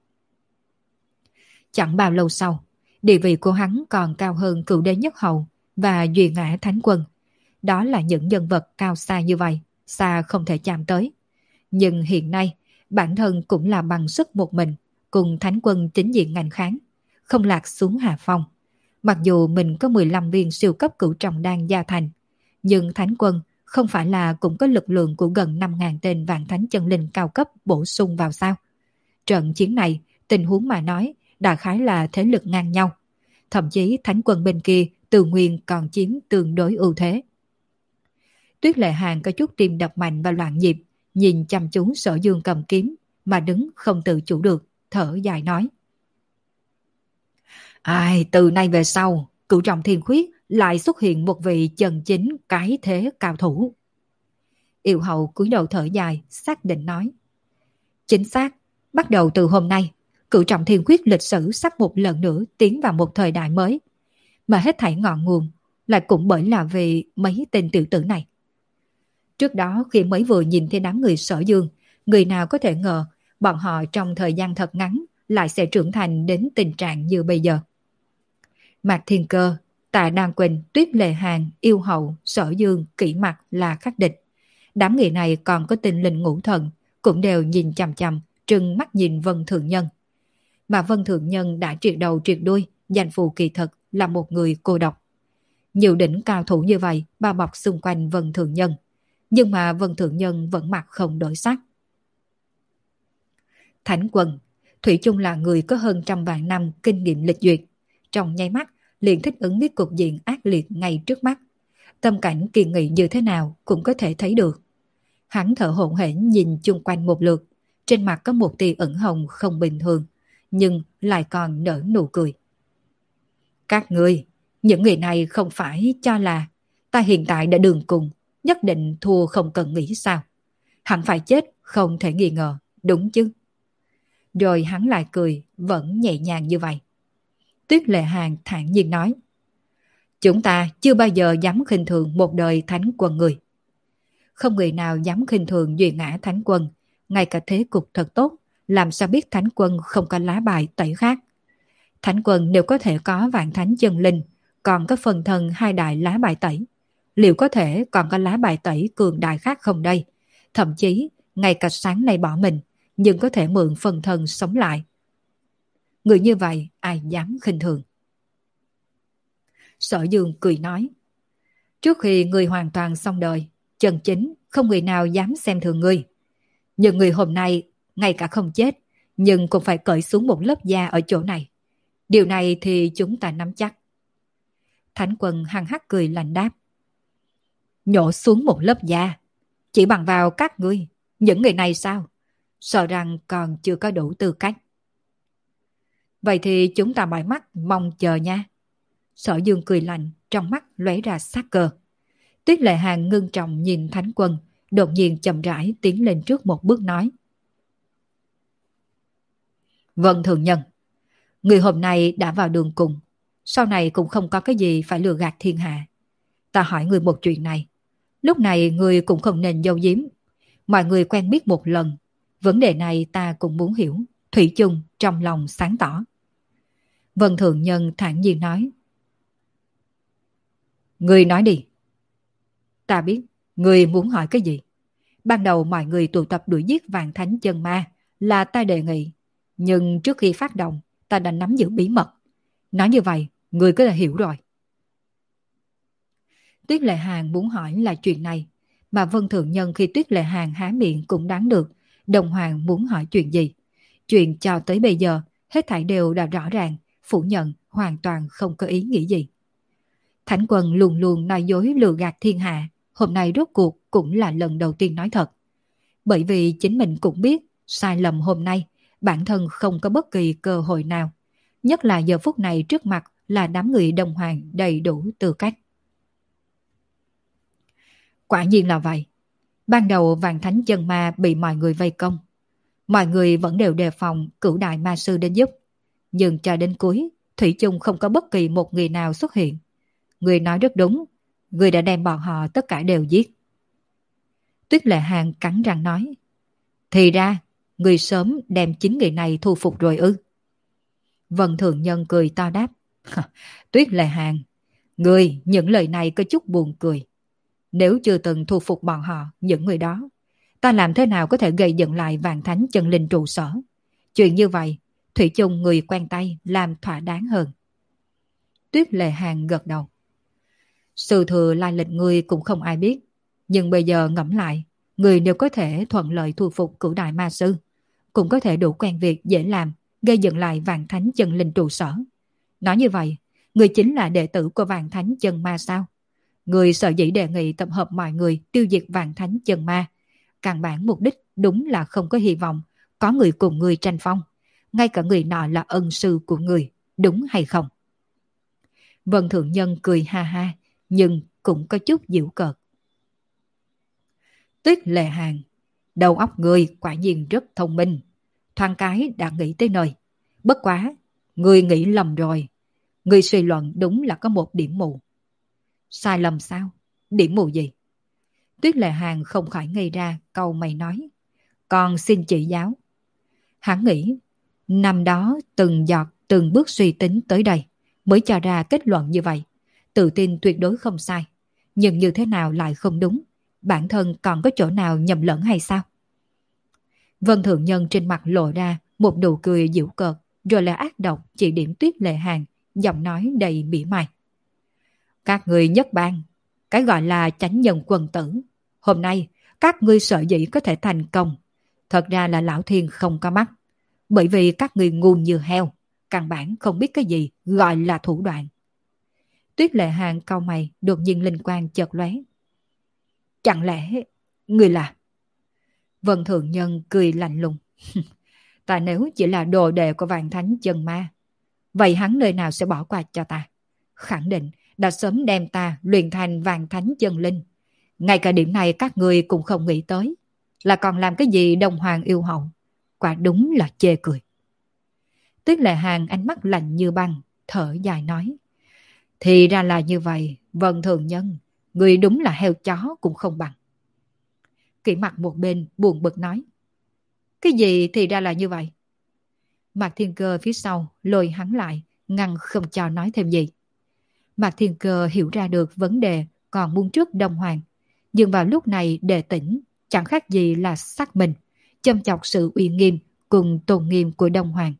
Chẳng bao lâu sau, địa vị của hắn còn cao hơn Cửu Đế Nhất Hầu và Duy Ngã Thánh Quân. Đó là những nhân vật cao xa như vậy, xa không thể chạm tới. Nhưng hiện nay, bản thân cũng là bằng sức một mình, cùng Thánh Quân chính diện ngành kháng, không lạc xuống hạ phong. Mặc dù mình có mười lăm viên siêu cấp cửu trọng đan gia thành, nhưng Thánh Quân không phải là cũng có lực lượng của gần năm nghìn tên vạn thánh chân linh cao cấp bổ sung vào sao? Trận chiến này, tình huống mà nói, đại khái là thế lực ngang nhau. Thậm chí Thánh Quân bên kia từ nguyên còn chiếm tương đối ưu thế. Tuyết Lệ Hàng có chút tim đập mạnh và loạn nhịp, nhìn chăm chú Sở Dương cầm kiếm, mà đứng không tự chủ được, thở dài nói. Ai, từ nay về sau, cửu trọng thiên khuyết lại xuất hiện một vị chân chính cái thế cao thủ. Yêu hậu cúi đầu thở dài, xác định nói. Chính xác, bắt đầu từ hôm nay, cửu trọng thiên khuyết lịch sử sắp một lần nữa tiến vào một thời đại mới. Mà hết thảy ngọn nguồn lại cũng bởi là vì mấy tên tiểu tử này. Trước đó khi mới vừa nhìn thấy đám người Sở Dương, người nào có thể ngờ bọn họ trong thời gian thật ngắn lại sẽ trưởng thành đến tình trạng như bây giờ. Mạc Thiên Cơ, Tạ Đan Quỳnh, Tuyết Lệ Hàng, Yêu Hậu, Sở Dương, Kỷ Mặc là khắc địch. Đám người này còn có tinh linh ngũ thần, cũng đều nhìn chằm chằm, trừng mắt nhìn Vân Thượng Nhân. Mà Vân Thượng Nhân đã triệt đầu triệt đuôi, danh phù kỳ thực là một người cô độc. Nhiều đỉnh cao thủ như vậy bao bọc xung quanh Vân Thượng Nhân, nhưng mà Vân Thượng Nhân vẫn mặt không đổi sắc. Thánh Quân, thủy chung là người có hơn trăm vạn năm kinh nghiệm lịch duyệt, trong nháy mắt liền thích ứng với cục diện ác liệt ngay trước mắt. Tâm cảnh kỳ nghị như thế nào cũng có thể thấy được. Hắn thở hổn hển nhìn chung quanh một lượt, trên mặt có một tia ửng hồng không bình thường, nhưng lại còn nở nụ cười. Các ngươi, những người này không phải cho là ta hiện tại đã đường cùng, nhất định thua không cần nghĩ sao. Hẳn phải chết không thể nghi ngờ, đúng chứ? Rồi hắn lại cười, vẫn nhẹ nhàng như vậy. Tuyết Lệ Hàng thản nhiên nói. Chúng ta chưa bao giờ dám khinh thường một đời Thánh Quân người. Không người nào dám khinh thường Duy Ngã Thánh Quân, ngay cả thế cục thật tốt, làm sao biết Thánh Quân không có lá bài tẩy khác. Thánh Quân nếu có thể có vạn thánh chân linh, còn có phần thân hai đại lá bài tẩy, liệu có thể còn có lá bài tẩy cường đại khác không đây? Thậm chí, ngay cả sáng nay bỏ mình, nhưng có thể mượn phần thân sống lại. Người như vậy, ai dám khinh thường? Sở Dương cười nói, trước khi người hoàn toàn xong đời, chân chính không người nào dám xem thường ngươi. Nhưng người hôm nay, ngay cả không chết, nhưng cũng phải cởi xuống một lớp da ở chỗ này. Điều này thì chúng ta nắm chắc. Thánh Quân hăng hắc cười lạnh đáp, nhổ xuống một lớp da, chỉ bằng vào các ngươi, những người này sao? Sợ rằng còn chưa có đủ tư cách. Vậy thì chúng ta mỏi mắt mong chờ nha. Sở Dương cười lạnh, trong mắt lóe ra sát cơ. Tuyết Lệ Hàng ngưng trọng nhìn Thánh Quân, đột nhiên chậm rãi tiến lên trước một bước nói, vâng thường nhân, người hôm nay đã vào đường cùng, sau này cũng không có cái gì phải lừa gạt thiên hạ. Ta hỏi người một chuyện này, lúc này người cũng không nên giấu giếm. Mọi người quen biết một lần, vấn đề này ta cũng muốn hiểu, thủy chung trong lòng sáng tỏ. Vân Thượng Nhân thản nhiên nói, người nói đi. Ta biết, người muốn hỏi cái gì. Ban đầu mọi người tụ tập đuổi giết vạn thánh chân ma là ta đề nghị, nhưng trước khi phát động, ta đã nắm giữ bí mật. Nói như vậy, người có thể hiểu rồi. Tuyết Lệ Hàng muốn hỏi là chuyện này, mà Vân Thượng Nhân khi Tuyết Lệ Hàng há miệng cũng đoán được Đồng Hoàng muốn hỏi chuyện gì. Chuyện cho tới bây giờ, hết thảy đều đã rõ ràng, phủ nhận hoàn toàn không có ý nghĩ gì. Thánh Quân luôn luôn nói dối lừa gạt thiên hạ, hôm nay rốt cuộc cũng là lần đầu tiên nói thật. Bởi vì chính mình cũng biết, sai lầm hôm nay, bản thân không có bất kỳ cơ hội nào. Nhất là giờ phút này trước mặt là đám người Đồng Hoàng đầy đủ tư cách. Quả nhiên là vậy. Ban đầu vạn thánh chân ma bị mọi người vây công. Mọi người vẫn đều đề phòng cửu đại ma sư đến giúp. Nhưng cho đến cuối, thủy chung không có bất kỳ một người nào xuất hiện. Người nói rất đúng, người đã đem bọn họ tất cả đều giết. Tuyết Lệ Hàng cắn răng nói, thì ra, người sớm đem chính người này thu phục rồi ư. Vân Thượng Nhân cười to đáp, Tuyết Lệ Hàng, người những lời này có chút buồn cười. Nếu chưa từng thu phục bọn họ, những người đó, ta làm thế nào có thể gây dựng lại vạn thánh chân linh trụ sở? Chuyện như vậy, thủy chung người quen tay làm thỏa đáng hơn. Tuyết Lệ Hàng gật đầu. Sự thừa lai lịch người cũng không ai biết. Nhưng bây giờ ngẫm lại, người đều có thể thuận lợi thu phục cửu đại ma sư, cũng có thể đủ quen việc dễ làm, gây dựng lại vạn thánh chân linh trụ sở. Nói như vậy, người chính là đệ tử của vạn thánh chân ma sao? Người sở dĩ đề nghị tập hợp mọi người tiêu diệt vạn thánh chân ma. Căn bản mục đích đúng là không có hy vọng có người cùng người tranh phong. Ngay cả người nọ là ân sư của người, đúng hay không? Vân Thượng Nhân cười ha ha, nhưng cũng có chút giễu cợt. Tuyết Lệ Hàng, đầu óc người quả nhiên rất thông minh. Thoáng cái đã nghĩ tới nơi. Bất quá, người nghĩ lầm rồi. Người suy luận đúng là có một điểm mù. Sai lầm sao? Điểm mù gì? Tuyết Lệ Hàng không khỏi ngây ra, câu mày nói. Còn xin chỉ giáo. Hắn nghĩ, năm đó từng giọt từng bước suy tính tới đây mới cho ra kết luận như vậy. Tự tin tuyệt đối không sai. Nhưng như thế nào lại không đúng? Bản thân còn có chỗ nào nhầm lẫn hay sao? Vân Thượng Nhân trên mặt lộ ra một nụ cười giễu cợt, rồi là ác độc chỉ điểm Tuyết Lệ Hàng, giọng nói đầy mỉa mai. Các người nhất bang, cái gọi là chánh nhân quân tử. Hôm nay, các ngươi sợ dĩ có thể thành công. Thật ra là Lão Thiên không có mắt. Bởi vì các ngươi ngu như heo, căn bản không biết cái gì gọi là thủ đoạn. Tuyết Lệ Hàng cau mày, đột nhiên linh quang chợt lóe. Chẳng lẽ người là... Vân Thượng Nhân cười lạnh lùng. Ta nếu chỉ là đồ đệ của vạn thánh chân ma, vậy hắn nơi nào sẽ bỏ qua cho ta? Khẳng định đã sớm đem ta luyện thành vạn thánh chân linh. Ngay cả điểm này các người cũng không nghĩ tới. Là còn làm cái gì Đông Hoàng yêu hậu? Quả đúng là chê cười. Tuyết Lệ Hàng ánh mắt lạnh như băng, thở dài nói. Thì ra là như vậy, Vân Thượng Nhân, người đúng là heo chó cũng không bằng. Kỷ Mặc một bên buồn bực nói. Cái gì thì ra là như vậy? Mạc Thiên Cơ phía sau lôi hắn lại, ngăn không cho nói thêm gì. Mạc Thiên Cơ hiểu ra được vấn đề còn muốn trước Đông Hoàng. Nhưng vào lúc này Đề Tĩnh chẳng khác gì là xác mình, châm chọc sự uy nghiêm cùng tôn nghiêm của Đông Hoàng.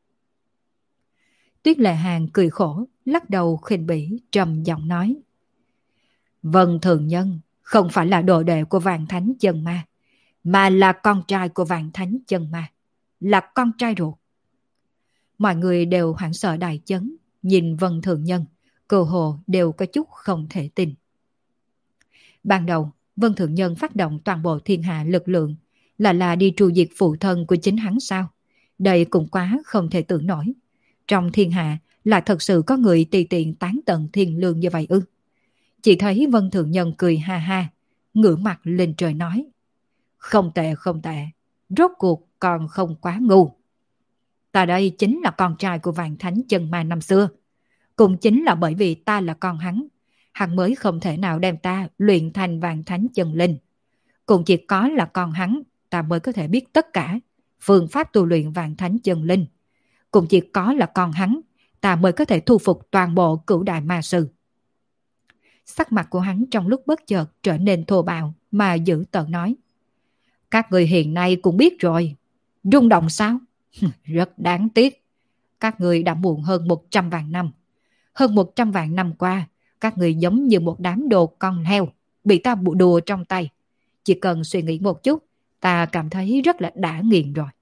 Tuyết Lệ Hàn cười khổ, lắc đầu khinh bỉ, trầm giọng nói. Vân Thường Nhân không phải là đồ đệ của Vạn Thánh Chân Ma, mà là con trai của Vạn Thánh Chân Ma, là con trai ruột. Mọi người đều hoảng sợ đại chấn, nhìn Vân Thường Nhân, cơ hồ đều có chút không thể tin. Ban đầu, Vân Thường Nhân phát động toàn bộ thiên hạ lực lượng, là là đi tru diệt phụ thân của chính hắn sao? Đây cũng quá không thể tưởng nổi. Trong thiên hạ là thật sự có người tùy tiện tán tận thiên lương như vậy ư? Chỉ thấy Vân Thường Nhân cười ha ha, ngửa mặt lên trời nói. Không tệ không tệ, rốt cuộc còn không quá ngu. Ta đây chính là con trai của Vạn Thánh Chân Ma năm xưa. Cũng chính là bởi vì ta là con hắn, hắn mới không thể nào đem ta luyện thành Vạn Thánh Chân Linh. Cũng chỉ có là con hắn, ta mới có thể biết tất cả phương pháp tu luyện Vạn Thánh Chân Linh. Cũng chỉ có là con hắn, ta mới có thể thu phục toàn bộ Cửu Đại Ma Sư. Sắc mặt của hắn trong lúc bất chợt trở nên thô bạo mà dữ tợn nói. Các người hiện nay cũng biết rồi. Rung động sao? Rất đáng tiếc. Các người đã muộn hơn một trăm vạn năm. Hơn một trăm vạn năm qua, các người giống như một đám đồ con heo, bị ta bụ đùa trong tay. Chỉ cần suy nghĩ một chút, ta cảm thấy rất là đã nghiền rồi.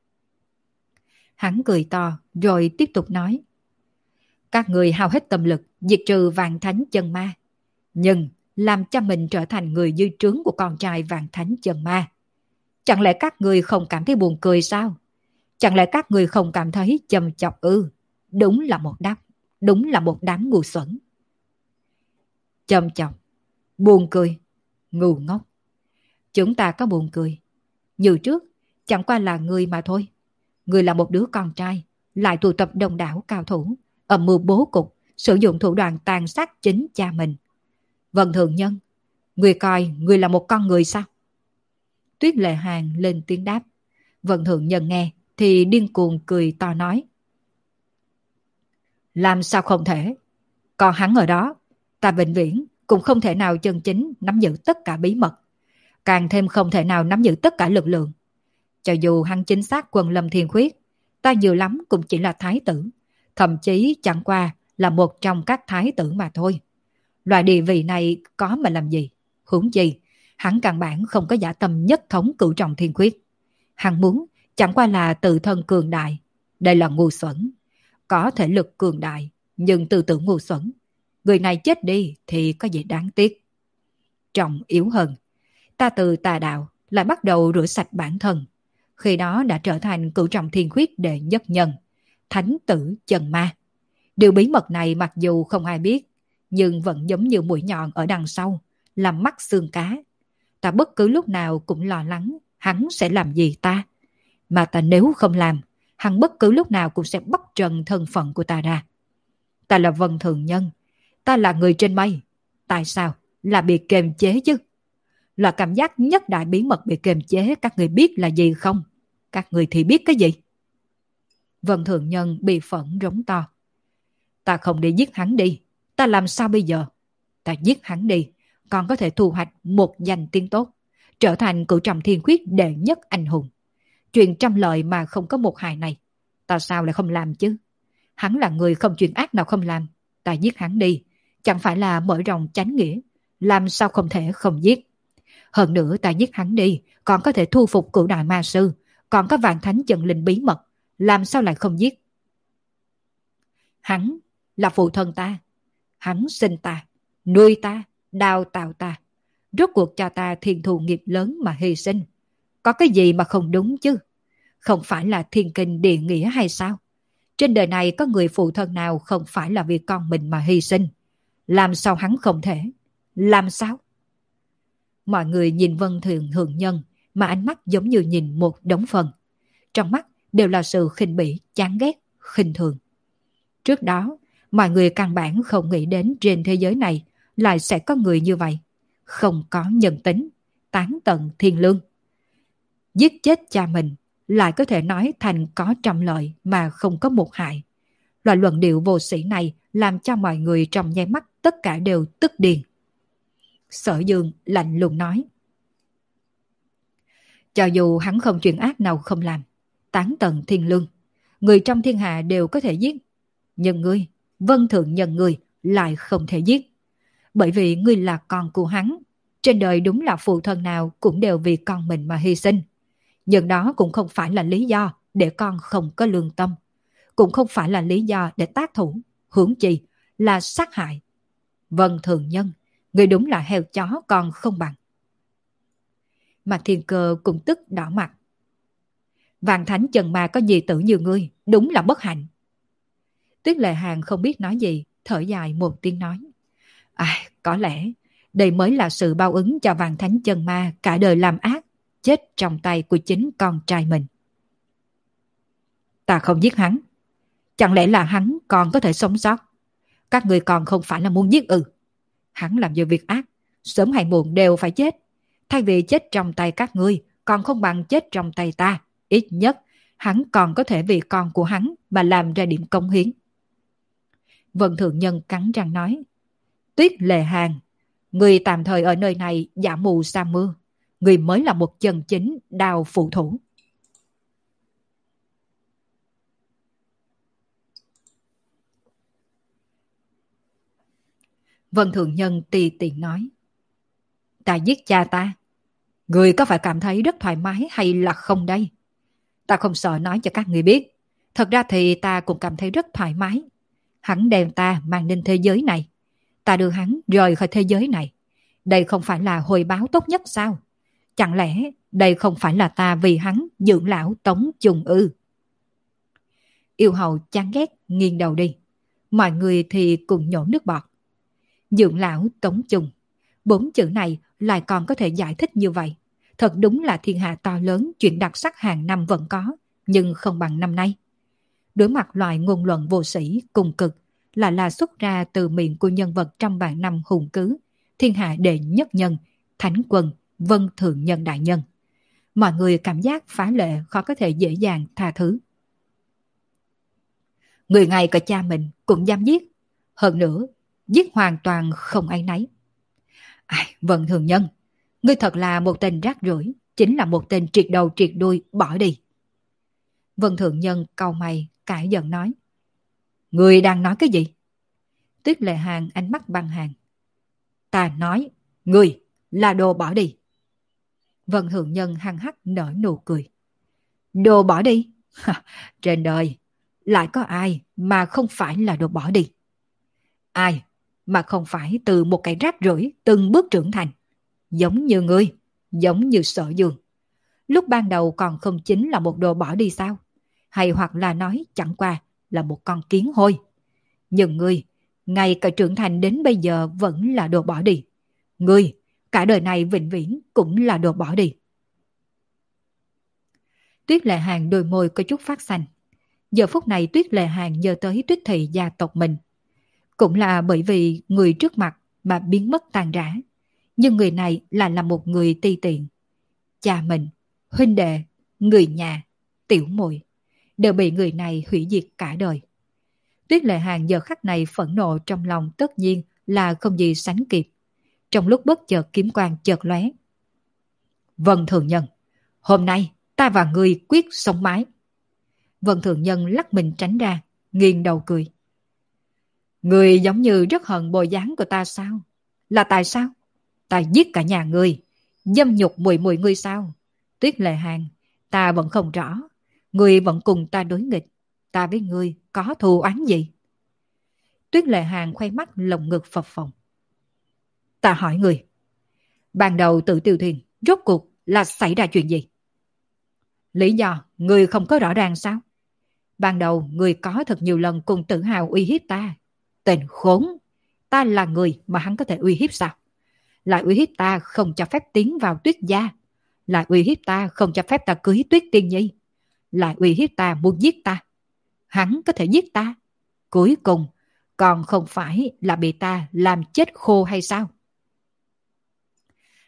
Hắn cười to, rồi tiếp tục nói. Các người hao hết tâm lực, diệt trừ Vạn Thánh Chân Ma. Nhưng, làm cho mình trở thành người dưới trướng của con trai Vạn Thánh Chân Ma. Chẳng lẽ các người không cảm thấy buồn cười sao? Chẳng lẽ các người không cảm thấy châm chọc ư? Đúng là một đám, đúng là một đám ngu xuẩn. Châm chọc, buồn cười, ngu ngốc. Chúng ta có buồn cười. Như trước, chẳng qua là người mà thôi. Người là một đứa con trai, lại tụ tập đông đảo cao thủ, âm mưu bố cục, sử dụng thủ đoạn tàn sát chính cha mình. Vân Thường Nhân, người coi người là một con người sao? Tuyết Lệ Hàn lên tiếng đáp. Vân Thường Nhân nghe thì điên cuồng cười to nói. Làm sao không thể? Còn hắn ở đó, ta vĩnh viễn cũng không thể nào chân chính nắm giữ tất cả bí mật. Càng thêm không thể nào nắm giữ tất cả lực lượng. Cho dù hắn chính xác Quân Lâm Thiên Khuyết, ta nhiều lắm cũng chỉ là thái tử. Thậm chí chẳng qua là một trong các thái tử mà thôi. Loại địa vị này có mà làm gì? Huống chi, hắn căn bản không có dã tâm nhất thống Cửu Trọng Thiên Khuyết. Hắn muốn chẳng qua là tự thân cường đại. Đây là ngu xuẩn. Có thể lực cường đại, nhưng tư tưởng ngu xuẩn. Người này chết đi thì có gì đáng tiếc. Trọng yếu hơn, ta từ tà đạo lại bắt đầu rửa sạch bản thân. Khi đó đã trở thành Cửu Trọng Thiên Khuyết đệ nhất nhân, Thánh Tử Chân Ma. Điều bí mật này mặc dù không ai biết, nhưng vẫn giống như mũi nhọn ở đằng sau, làm mắt xương cá. Ta bất cứ lúc nào cũng lo lắng hắn sẽ làm gì ta. Mà ta nếu không làm, hắn bất cứ lúc nào cũng sẽ bắt trần thân phận của ta ra. Ta là Vân Thường Nhân, ta là người trên mây. Tại sao? Là bị kiềm chế chứ. Là cảm giác nhất đại bí mật bị kiềm chế, các người biết là gì không? Các người thì biết cái gì? Vân Thường Nhân bị phẫn rống to. Ta không đi giết hắn đi, ta làm sao bây giờ? Ta giết hắn đi, còn có thể thu hoạch một danh tiếng tốt, trở thành Cửu Trọng Thiên Khuyết đệ nhất anh hùng. Chuyện trăm lợi mà không có một hại này, ta sao lại không làm chứ? Hắn là người không chuyện ác nào không làm. Ta giết hắn đi, chẳng phải là mở rộng chánh nghĩa, làm sao không thể không giết. Hơn nữa ta giết hắn đi, còn có thể thu phục Cửu Đại Ma Sư, còn có Vạn Thánh Chân Linh bí mật, làm sao lại không giết? Hắn là phụ thân ta, hắn sinh ta, nuôi ta, đào tạo ta, rốt cuộc cho ta thiên thù nghiệp lớn mà hy sinh. Có cái gì mà không đúng chứ? Không phải là thiên kinh địa nghĩa hay sao? Trên đời này có người phụ thân nào không phải là vì con mình mà hy sinh? Làm sao hắn không thể? Làm sao? Mọi người nhìn Vân Thường Thường Nhân mà ánh mắt giống như nhìn một đống phân. Trong mắt đều là sự khinh bỉ, chán ghét, khinh thường. Trước đó, mọi người căn bản không nghĩ đến trên thế giới này lại sẽ có người như vậy. Không có nhân tính, tán tận thiên lương. Giết chết cha mình lại có thể nói thành có trăm lợi mà không có một hại. Loại luận điệu vô sĩ này làm cho mọi người trong nháy mắt tất cả đều tức điên. Sở Dương lạnh lùng nói: cho dù hắn không chuyện ác nào không làm, tán tận thiên lương, người trong thiên hạ đều có thể giết. Nhưng ngươi, Vân Thượng Nhân ngươi lại không thể giết. Bởi vì ngươi là con của hắn. Trên đời đúng là phụ thân nào cũng đều vì con mình mà hy sinh. Nhưng đó cũng không phải là lý do để con không có lương tâm. Cũng không phải là lý do để tác thủ, huống chi là sát hại. Vân Thường Nhân, ngươi đúng là heo chó còn không bằng. Mà Thiên Cơ cũng tức đỏ mặt. Vạn Thánh Chân Ma có nhi tử như ngươi, đúng là bất hạnh. Tuyết Lệ Hàn không biết nói gì, thở dài một tiếng nói: À, có lẽ đây mới là sự báo ứng cho Vạn Thánh Chân Ma cả đời làm ác, chết trong tay của chính con trai mình. Ta không giết hắn. Chẳng lẽ là hắn còn có thể sống sót? Các người còn không phải là muốn giết ư? Hắn làm nhiều việc ác, sớm hay muộn đều phải chết. Thay vì chết trong tay các ngươi, còn không bằng chết trong tay ta. Ít nhất, hắn còn có thể vì con của hắn mà làm ra điểm công hiến. Vân Thượng Nhân cắn răng nói: Tuyết Lệ Hàn, người tạm thời ở nơi này giả mù sa mưa. Người mới là một chân chính đào phụ thủ. Vân Thượng Nhân tì tiện nói: Ta giết cha ta. Người có phải cảm thấy rất thoải mái hay là không đây? Ta không sợ nói cho các người biết. Thật ra thì ta cũng cảm thấy rất thoải mái. Hắn đem ta mang đến thế giới này. Ta đưa hắn rời khỏi thế giới này. Đây không phải là hồi báo tốt nhất sao? Chẳng lẽ đây không phải là ta vì hắn dưỡng lão Tống Trùng ư? Yêu hầu chán ghét nghiêng đầu đi. Mọi người thì cùng nhổ nước bọt. Dưỡng lão Tống Trùng. Bốn chữ này lại còn có thể giải thích như vậy. Thật đúng là thiên hạ to lớn, chuyện đặc sắc hàng năm vẫn có, nhưng không bằng năm nay. Đối mặt loại ngôn luận vô sĩ cùng cực là là xuất ra từ miệng của nhân vật trăm vạn năm hùng cứ, thiên hạ đệ nhất nhân, Thánh Quân, Vân Thượng Nhân đại nhân. Mọi người cảm giác phá lệ khó có thể dễ dàng tha thứ. Người ngay cả cha mình cũng dám giết. Hơn nữa, giết hoàn toàn không áy náy. Ai, Vân Thượng Nhân, ngươi thật là một tên rác rưởi, chính là một tên triệt đầu triệt đuôi, bỏ đi. Vân Thượng Nhân cau mày, cãi giận nói: Ngươi đang nói cái gì? Tuyết Lệ Hàn ánh mắt băng hàng. Ta nói, ngươi là đồ bỏ đi. Vân Thượng Nhân hăng hắc nở nụ cười. Đồ bỏ đi? Trên đời, lại có ai mà không phải là đồ bỏ đi? Ai mà không phải từ một cái rác rưởi từng bước trưởng thành? Giống như ngươi, giống như Sở Dương. Lúc ban đầu còn không chính là một đồ bỏ đi sao? Hay hoặc là nói chẳng qua là một con kiến hôi. Nhưng ngươi, ngay cả trưởng thành đến bây giờ vẫn là đồ bỏ đi. Ngươi, cả đời này vĩnh viễn cũng là đồ bỏ đi. Tuyết Lệ Hàn đôi môi có chút phát xanh. Giờ phút này Tuyết Lệ Hàn nhớ tới Tuyết Thị gia tộc mình. Cũng là bởi vì người trước mặt mà biến mất tàn rã. Nhưng người này là là một người ti tiện. Cha mình, huynh đệ, người nhà, tiểu muội đều bị người này hủy diệt cả đời. Tuyết Lệ Hàn giờ khắc này phẫn nộ trong lòng tất nhiên là không gì sánh kịp. Trong lúc bất chợt kiếm quang chợt lóe. Vân Thường Nhân, hôm nay ta và ngươi quyết sống mái. Vân Thường Nhân lắc mình tránh ra, nghiêng đầu cười. Ngươi giống như rất hận bộ dáng của ta sao? Là tại sao? Ta giết cả nhà ngươi, dâm nhục mùi mùi ngươi sao? Tuyết Lệ Hàn, ta vẫn không rõ. Ngươi vẫn cùng ta đối nghịch. Ta với ngươi có thù oán gì? Tuyết Lệ Hàn khoe mắt lồng ngực phập phồng. Ta hỏi ngươi, ban đầu tự Tiêu Thuyền rốt cuộc là xảy ra chuyện gì? Lý do ngươi không có rõ ràng sao? Ban đầu ngươi có thật nhiều lần cùng Tử Hào uy hiếp ta. Tên khốn, ta là người mà hắn có thể uy hiếp sao? Lại uy hiếp ta không cho phép tiến vào Tuyết gia. Lại uy hiếp ta không cho phép ta cưới Tuyết Tiên Nhi. Lại uy hiếp ta muốn giết ta. Hắn có thể giết ta. Cuối cùng còn không phải là bị ta làm chết khô hay sao?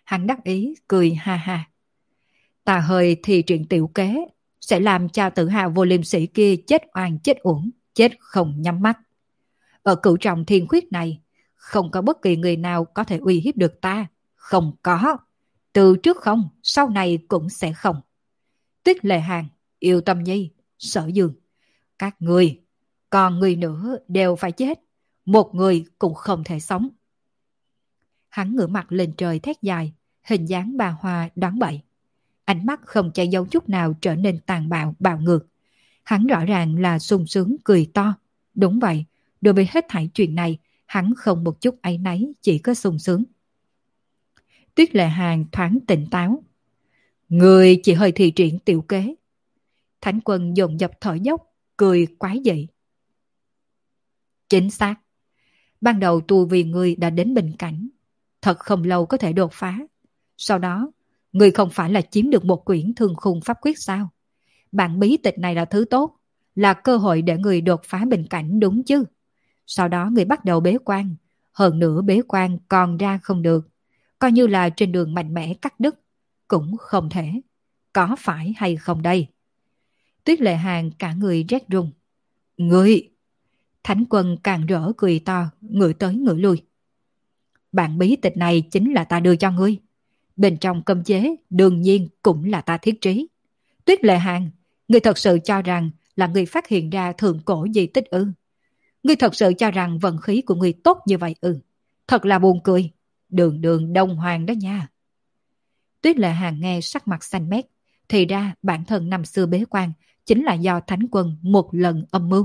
Hắn đắc ý cười ha ha. Ta hơi thì chuyện tiểu kế, sẽ làm cho tự hào vô liêm sĩ kia chết oan chết uổng, chết không nhắm mắt. Ở cửu trọng thiên khuyết này, không có bất kỳ người nào có thể uy hiếp được ta. Không có. Từ trước không, sau này cũng sẽ không. Tuyết Lệ Hàng, Yêu Tâm Nhi, Sở Dương, các người, còn người nữa đều phải chết. Một người cũng không thể sống. Hắn ngửa mặt lên trời thét dài, hình dáng bà Hoa đoán bậy. Ánh mắt không che giấu chút nào trở nên tàn bạo, bạo ngược. Hắn rõ ràng là sung sướng cười to. Đúng vậy, đối với hết thảy chuyện này, hắn không một chút áy náy, chỉ có sung sướng. Tuyết Lệ Hàng thoáng tỉnh táo. Người chỉ hơi thi triển tiểu kế. Thánh Quân dồn dập thở dốc, cười quái dị. Chính xác. Ban đầu tu vì người đã đến bình cảnh. Thật không lâu có thể đột phá. Sau đó, người không phải là chiếm được một quyển thương khung pháp quyết sao? Bản bí tịch này là thứ tốt, là cơ hội để người đột phá bình cảnh đúng chứ? Sau đó người bắt đầu bế quan, hơn nữa bế quan còn ra không được, coi như là trên đường mạnh mẽ cắt đứt, cũng không thể. Có phải hay không đây? Tuyết Lệ Hàng cả người rét run. Người! Thánh Quân càng rỡ cười to, ngửi tới ngửi lui. Bản bí tịch này chính là ta đưa cho ngươi. Bên trong cấm chế đương nhiên cũng là ta thiết trí. Tuyết Lệ Hàng, ngươi thật sự cho rằng là ngươi phát hiện ra thượng cổ di tích ư? Ngươi thật sự cho rằng vận khí của ngươi tốt như vậy ư? Thật là buồn cười. Đường đường Đông Hoàng đó nha. Tuyết Lệ Hàng nghe sắc mặt xanh mét. Thì ra bản thân năm xưa bế quan chính là do Thánh Quân một lần âm mưu.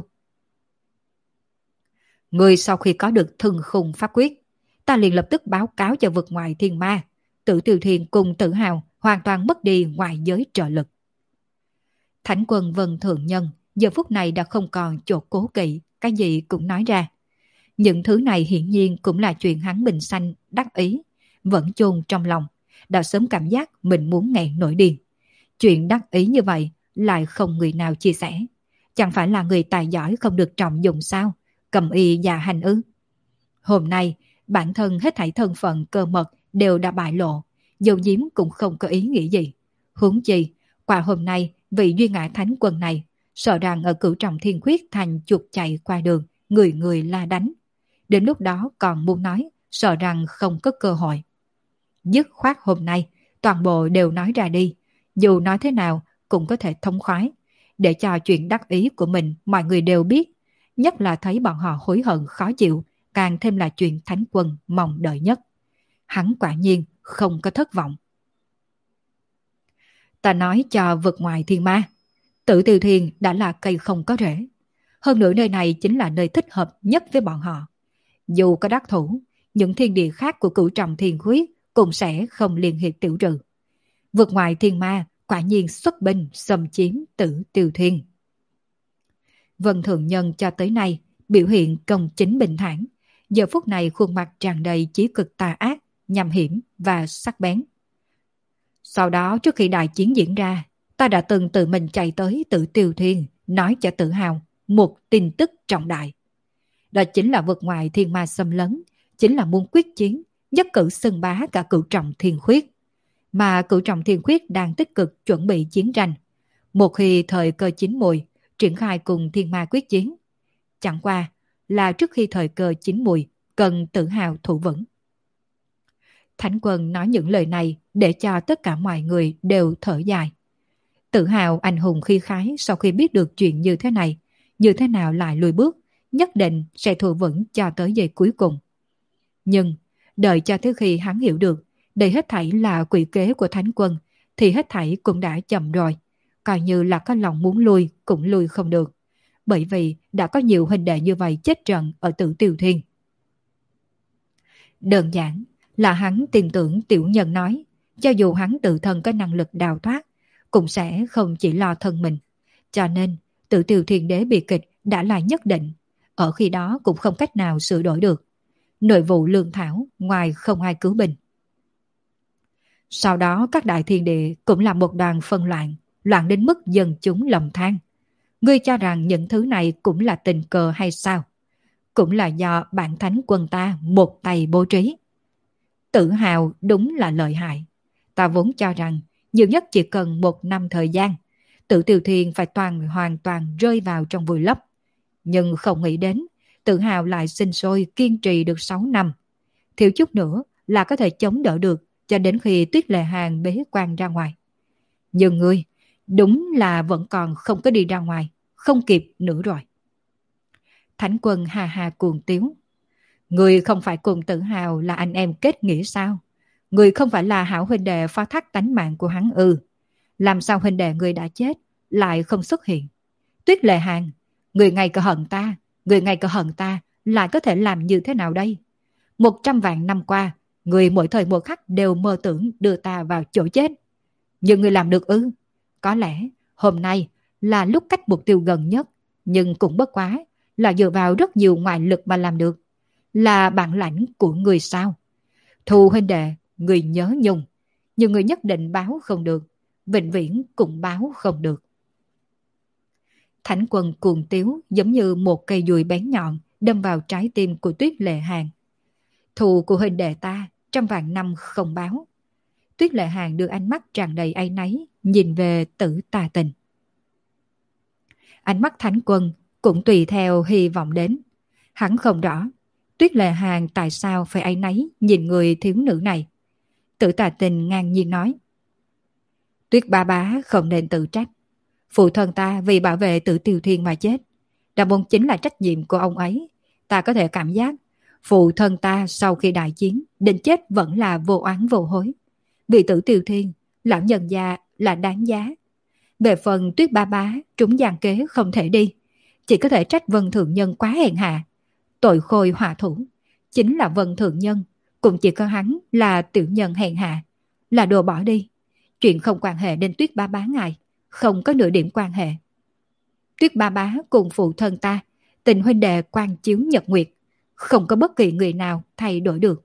Ngươi sau khi có được thần khung pháp quyết, ta liền lập tức báo cáo cho vực ngoại thiên ma. Tử Tiêu Thiên cùng Tử Hào hoàn toàn mất đi ngoại giới trợ lực. Thánh Quân Vân Thượng Nhân giờ phút này đã không còn chỗ cố kỵ, cái gì cũng nói ra. Những thứ này hiển nhiên cũng là chuyện hắn bình sanh đắc ý, vẫn chôn trong lòng, đã sớm cảm giác mình muốn nghẹn nổi điên. Chuyện đắc ý như vậy lại không người nào chia sẻ. Chẳng phải là người tài giỏi không được trọng dụng sao? Cầm y và hành ư? Hôm nay, bản thân hết thảy thân phận cơ mật đều đã bại lộ, dầu diếm cũng không có ý nghĩa gì. Huống chi, qua hôm nay, vị Duy Ngã Thánh Quân này, sợ rằng ở cửu trọng thiên khuyết thành chuột chạy qua đường, người người la đánh. Đến lúc đó còn muốn nói, sợ rằng không có cơ hội. Dứt khoát hôm nay, toàn bộ đều nói ra đi, dù nói thế nào cũng có thể thông khoái, để cho chuyện đắc ý của mình mọi người đều biết, nhất là thấy bọn họ hối hận khó chịu, càng thêm là chuyện Thánh Quân mong đợi nhất. Hắn quả nhiên không có thất vọng. Ta nói cho vực ngoài thiên ma, Tử Tiêu Thiên đã là cây không có rễ. Hơn nữa nơi này chính là nơi thích hợp nhất với bọn họ. Dù có đắc thủ, những thiên địa khác của cửu trọng thiên khuyết cũng sẽ không liên hiệp tiểu trừ. Vực ngoài thiên ma quả nhiên xuất binh xâm chiếm Tử Tiêu Thiên. Vân Thượng Nhân cho tới nay biểu hiện công chính bình thản, giờ phút này khuôn mặt tràn đầy chí cực tà ác, nham hiểm và sắc bén. Sau đó trước khi đại chiến diễn ra, ta đã từng tự mình chạy tới Tử Tiêu Thiên nói cho Tử Hào một tin tức trọng đại. Đó chính là vực ngoài thiên ma xâm lấn, chính là muốn quyết chiến, nhất cử xưng bá cả cửu trọng thiên khuyết. Mà cửu trọng thiên khuyết đang tích cực chuẩn bị chiến tranh. Một khi thời cơ chín mùi, triển khai cùng thiên ma quyết chiến. Chẳng qua là trước khi thời cơ chín mùi, cần Tử Hào thủ vững. Thánh Quân nói những lời này để cho tất cả mọi người đều thở dài. Tử Hào anh hùng khí khái sau khi biết được chuyện như thế này, như thế nào lại lùi bước, nhất định sẽ thủ vững cho tới giây cuối cùng. Nhưng đợi cho tới khi hắn hiểu được đây hết thảy là quỷ kế của Thánh Quân, thì hết thảy cũng đã chậm rồi, coi như là có lòng muốn lui cũng lui không được, bởi vì đã có nhiều huynh đệ như vậy chết trận ở Tử Tiêu Thiên. Đơn giản là hắn tin tưởng tiểu nhân nói, cho dù hắn tự thân có năng lực đào thoát, cũng sẽ không chỉ lo thân mình. Cho nên, Tử Tiêu Thiên Đế bị kịch đã là nhất định, ở khi đó cũng không cách nào sửa đổi được. Nội vụ lương thảo, ngoài không ai cứu bình. Sau đó các đại thiên địa cũng là một đoàn phân loạn, loạn đến mức dân chúng lầm than. Ngươi cho rằng những thứ này cũng là tình cờ hay sao? Cũng là do bản Thánh Quân ta một tay bố trí. Tự hào đúng là lợi hại. Ta vốn cho rằng nhiều nhất chỉ cần một năm thời gian, Tử Tiêu Thiên phải toàn hoàn toàn rơi vào trong vùi lấp. Nhưng không nghĩ đến, Tự hào lại sinh sôi kiên trì được sáu năm. Thiếu chút nữa là có thể chống đỡ được cho đến khi Tuyết Lệ Hàng bế quan ra ngoài. Nhưng ngươi, đúng là vẫn còn không có đi ra ngoài, không kịp nữa rồi. Thánh Quân hà hà cuồng tiếu. Ngươi không phải cùng Tự hào là anh em kết nghĩa sao? Ngươi không phải là hảo huynh đệ phó thác tánh mạng của hắn ư? Làm sao huynh đệ ngươi đã chết lại không xuất hiện? Tuyết Lệ Hàng, người ngày cờ hận ta, người ngày cờ hận ta lại có thể làm như thế nào đây? Một trăm vạn năm qua, người mỗi thời mỗi khắc đều mơ tưởng đưa ta vào chỗ chết. Nhưng người làm được ư? Có lẽ hôm nay là lúc cách mục tiêu gần nhất, nhưng cũng bất quá là dựa vào rất nhiều ngoại lực mà làm được. Là bản lãnh của người sao? Thù huynh đệ, người nhớ nhung, nhưng người nhất định báo không được, vĩnh viễn cũng báo không được. Thánh Quân cuồng tiếu giống như một cây dùi bén nhọn đâm vào trái tim của Tuyết Lệ Hàng. Thù của huynh đệ ta trăm vạn năm không báo. Tuyết Lệ Hàng đưa ánh mắt tràn đầy áy náy nhìn về Tử Tà Tình. Ánh mắt Thánh Quân cũng tùy theo hy vọng đến. Hắn không rõ Tuyết Lệ Hàng tại sao phải áy náy nhìn người thiếu nữ này. Tử Tà Tình ngang nhiên nói. Tuyết ba bá không nên tự trách. Phụ thân ta vì bảo vệ Tử Tiêu Thiên mà chết. Đã vốn chính là trách nhiệm của ông ấy. Ta có thể cảm giác phụ thân ta sau khi đại chiến định chết vẫn là vô oán vô hối. Vì Tử Tiêu Thiên, lão nhân gia là đáng giá. Về phần Tuyết ba bá trúng giàn kế không thể đi, chỉ có thể trách Vân Thượng Nhân quá hèn hạ. Tội khôi họa thủ chính là Vân Thượng Nhân, cũng chỉ có hắn là tiểu nhân hèn hạ, là đồ bỏ đi. Chuyện không quan hệ đến Tuyết ba bá ngài, không có nửa điểm quan hệ. Tuyết ba bá cùng phụ thân ta, tình huynh đệ quan chiếu nhật nguyệt, không có bất kỳ người nào thay đổi được.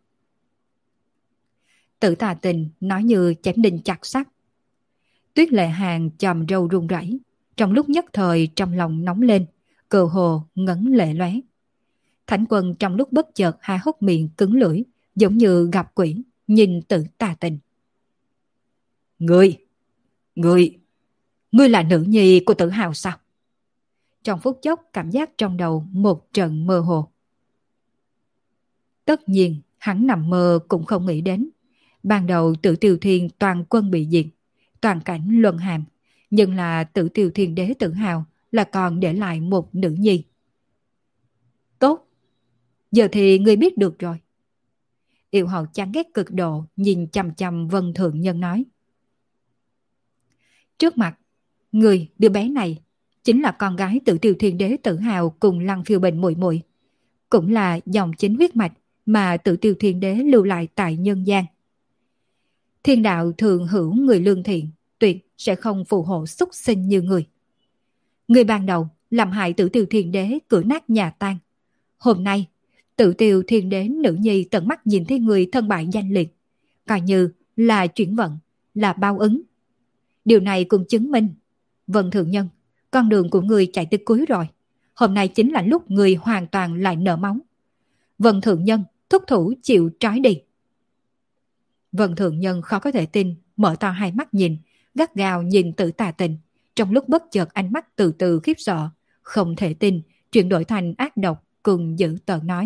Tử Tà Tình nói như chém đinh chặt sắt. Tuyết Lệ Hàng chòm râu run rẩy, trong lúc nhất thời trong lòng nóng lên, cơ hồ ngấn lệ lóe. Thánh Quân trong lúc bất chợt há hốc miệng cứng lưỡi, giống như gặp quỷ, nhìn Tử Tà Tình. Ngươi, ngươi, ngươi là nữ nhi của Tử Hào sao? Trong phút chốc cảm giác trong đầu một trận mơ hồ. Tất nhiên hắn nằm mơ cũng không nghĩ đến. Ban đầu Tử Tiêu Thiên toàn quân bị diệt, toàn cảnh luân hàm, nhưng là Tử Tiêu Thiên đế Tử Hào là còn để lại một nữ nhi. Tốt, giờ thì ngươi biết được rồi. Yêu hậu chán ghét cực độ nhìn chằm chằm Vân Thượng Nhân nói. Trước mặt, người đứa bé này chính là con gái Tử Tiêu Thiên đế Tử Hào cùng Lăng Phiêu Bình muội muội, cũng là dòng chính huyết mạch mà Tử Tiêu Thiên đế lưu lại tại nhân gian. Thiên đạo thường hữu người lương thiện, tuyệt sẽ không phù hộ xúc sinh như người. Người ban đầu làm hại Tử Tiêu Thiên đế cửa nát nhà tan. Hôm nay, Tử Tiêu Thiên đế nữ nhi tận mắt nhìn thấy người thân bại danh liệt, coi như là chuyển vận, là bao ứng. Điều này cũng chứng minh, Vân Thượng Nhân, con đường của người chạy tới cuối rồi. Hôm nay chính là lúc người hoàn toàn lại nở máu. Vân Thượng Nhân thúc thủ chịu trói đi. Vân Thượng Nhân khó có thể tin, mở to hai mắt nhìn, gắt gao nhìn Tử Tà Tình. Trong lúc bất chợt ánh mắt từ từ khiếp sợ, không thể tin, chuyển đổi thành ác độc, cùng dữ tợn nói.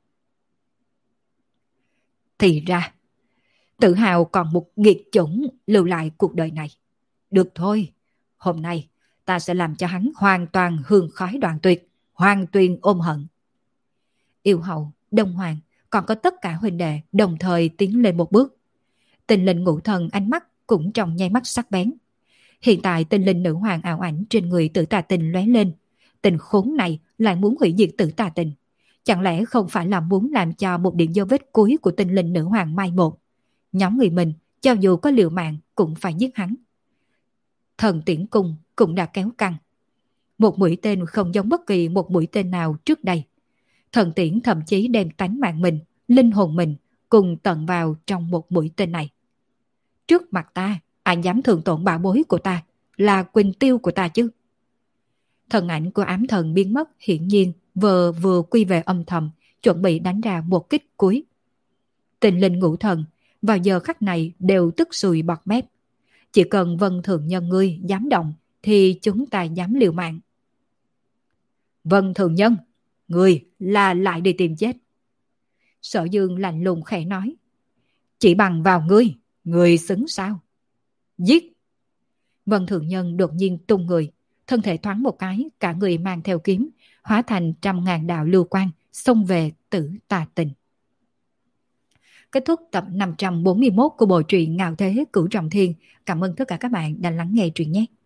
Thì ra, Tử Hào còn một nghiệt chủng lưu lại cuộc đời này. Được thôi, hôm nay ta sẽ làm cho hắn hoàn toàn hương khói đoạn tuyệt, hoàn tuyên ôm hận. Yêu hậu, Đông Hoàng, còn có tất cả huynh đệ đồng thời tiến lên một bước. Tình linh ngũ thần ánh mắt cũng trong nháy mắt sắc bén. Hiện tại tình linh nữ hoàng ảo ảnh trên người Tử Tà Tình lóe lên. Tình khốn này lại muốn hủy diệt Tử Tà Tình. Chẳng lẽ không phải là muốn làm cho một điểm dấu vết cuối của tình linh nữ hoàng mai một? Nhóm người mình, cho dù có liều mạng cũng phải giết hắn. Thần Tiễn Cung cũng đã kéo căng. Một mũi tên không giống bất kỳ một mũi tên nào trước đây. Thần Tiễn thậm chí đem tánh mạng mình, linh hồn mình cùng tận vào trong một mũi tên này. Trước mặt ta, ai dám thường tổn bảo bối của ta, là Quỳnh Tiêu của ta chứ? Thần ảnh của ám thần biến mất hiển nhiên vừa vừa quy về âm thầm, chuẩn bị đánh ra một kích cuối. Tình linh ngũ thần vào giờ khắc này đều tức sùi bọt mép. Chỉ cần Vân Thượng Nhân ngươi dám động thì chúng ta dám liều mạng. Vân Thượng Nhân, ngươi là lại đi tìm chết. Sở Dương lạnh lùng khẽ nói. Chỉ bằng vào ngươi, ngươi xứng sao? Giết! Vân Thượng Nhân đột nhiên tung người, thân thể thoáng một cái, cả người mang theo kiếm, hóa thành trăm ngàn đạo lưu quang, xông về Tử Tà Tình. Kết thúc tập năm trăm bốn mươi mốt của bộ truyện Ngạo Thế Cửu Trọng Thiên. Cảm ơn tất cả các bạn đã lắng nghe truyện nhé.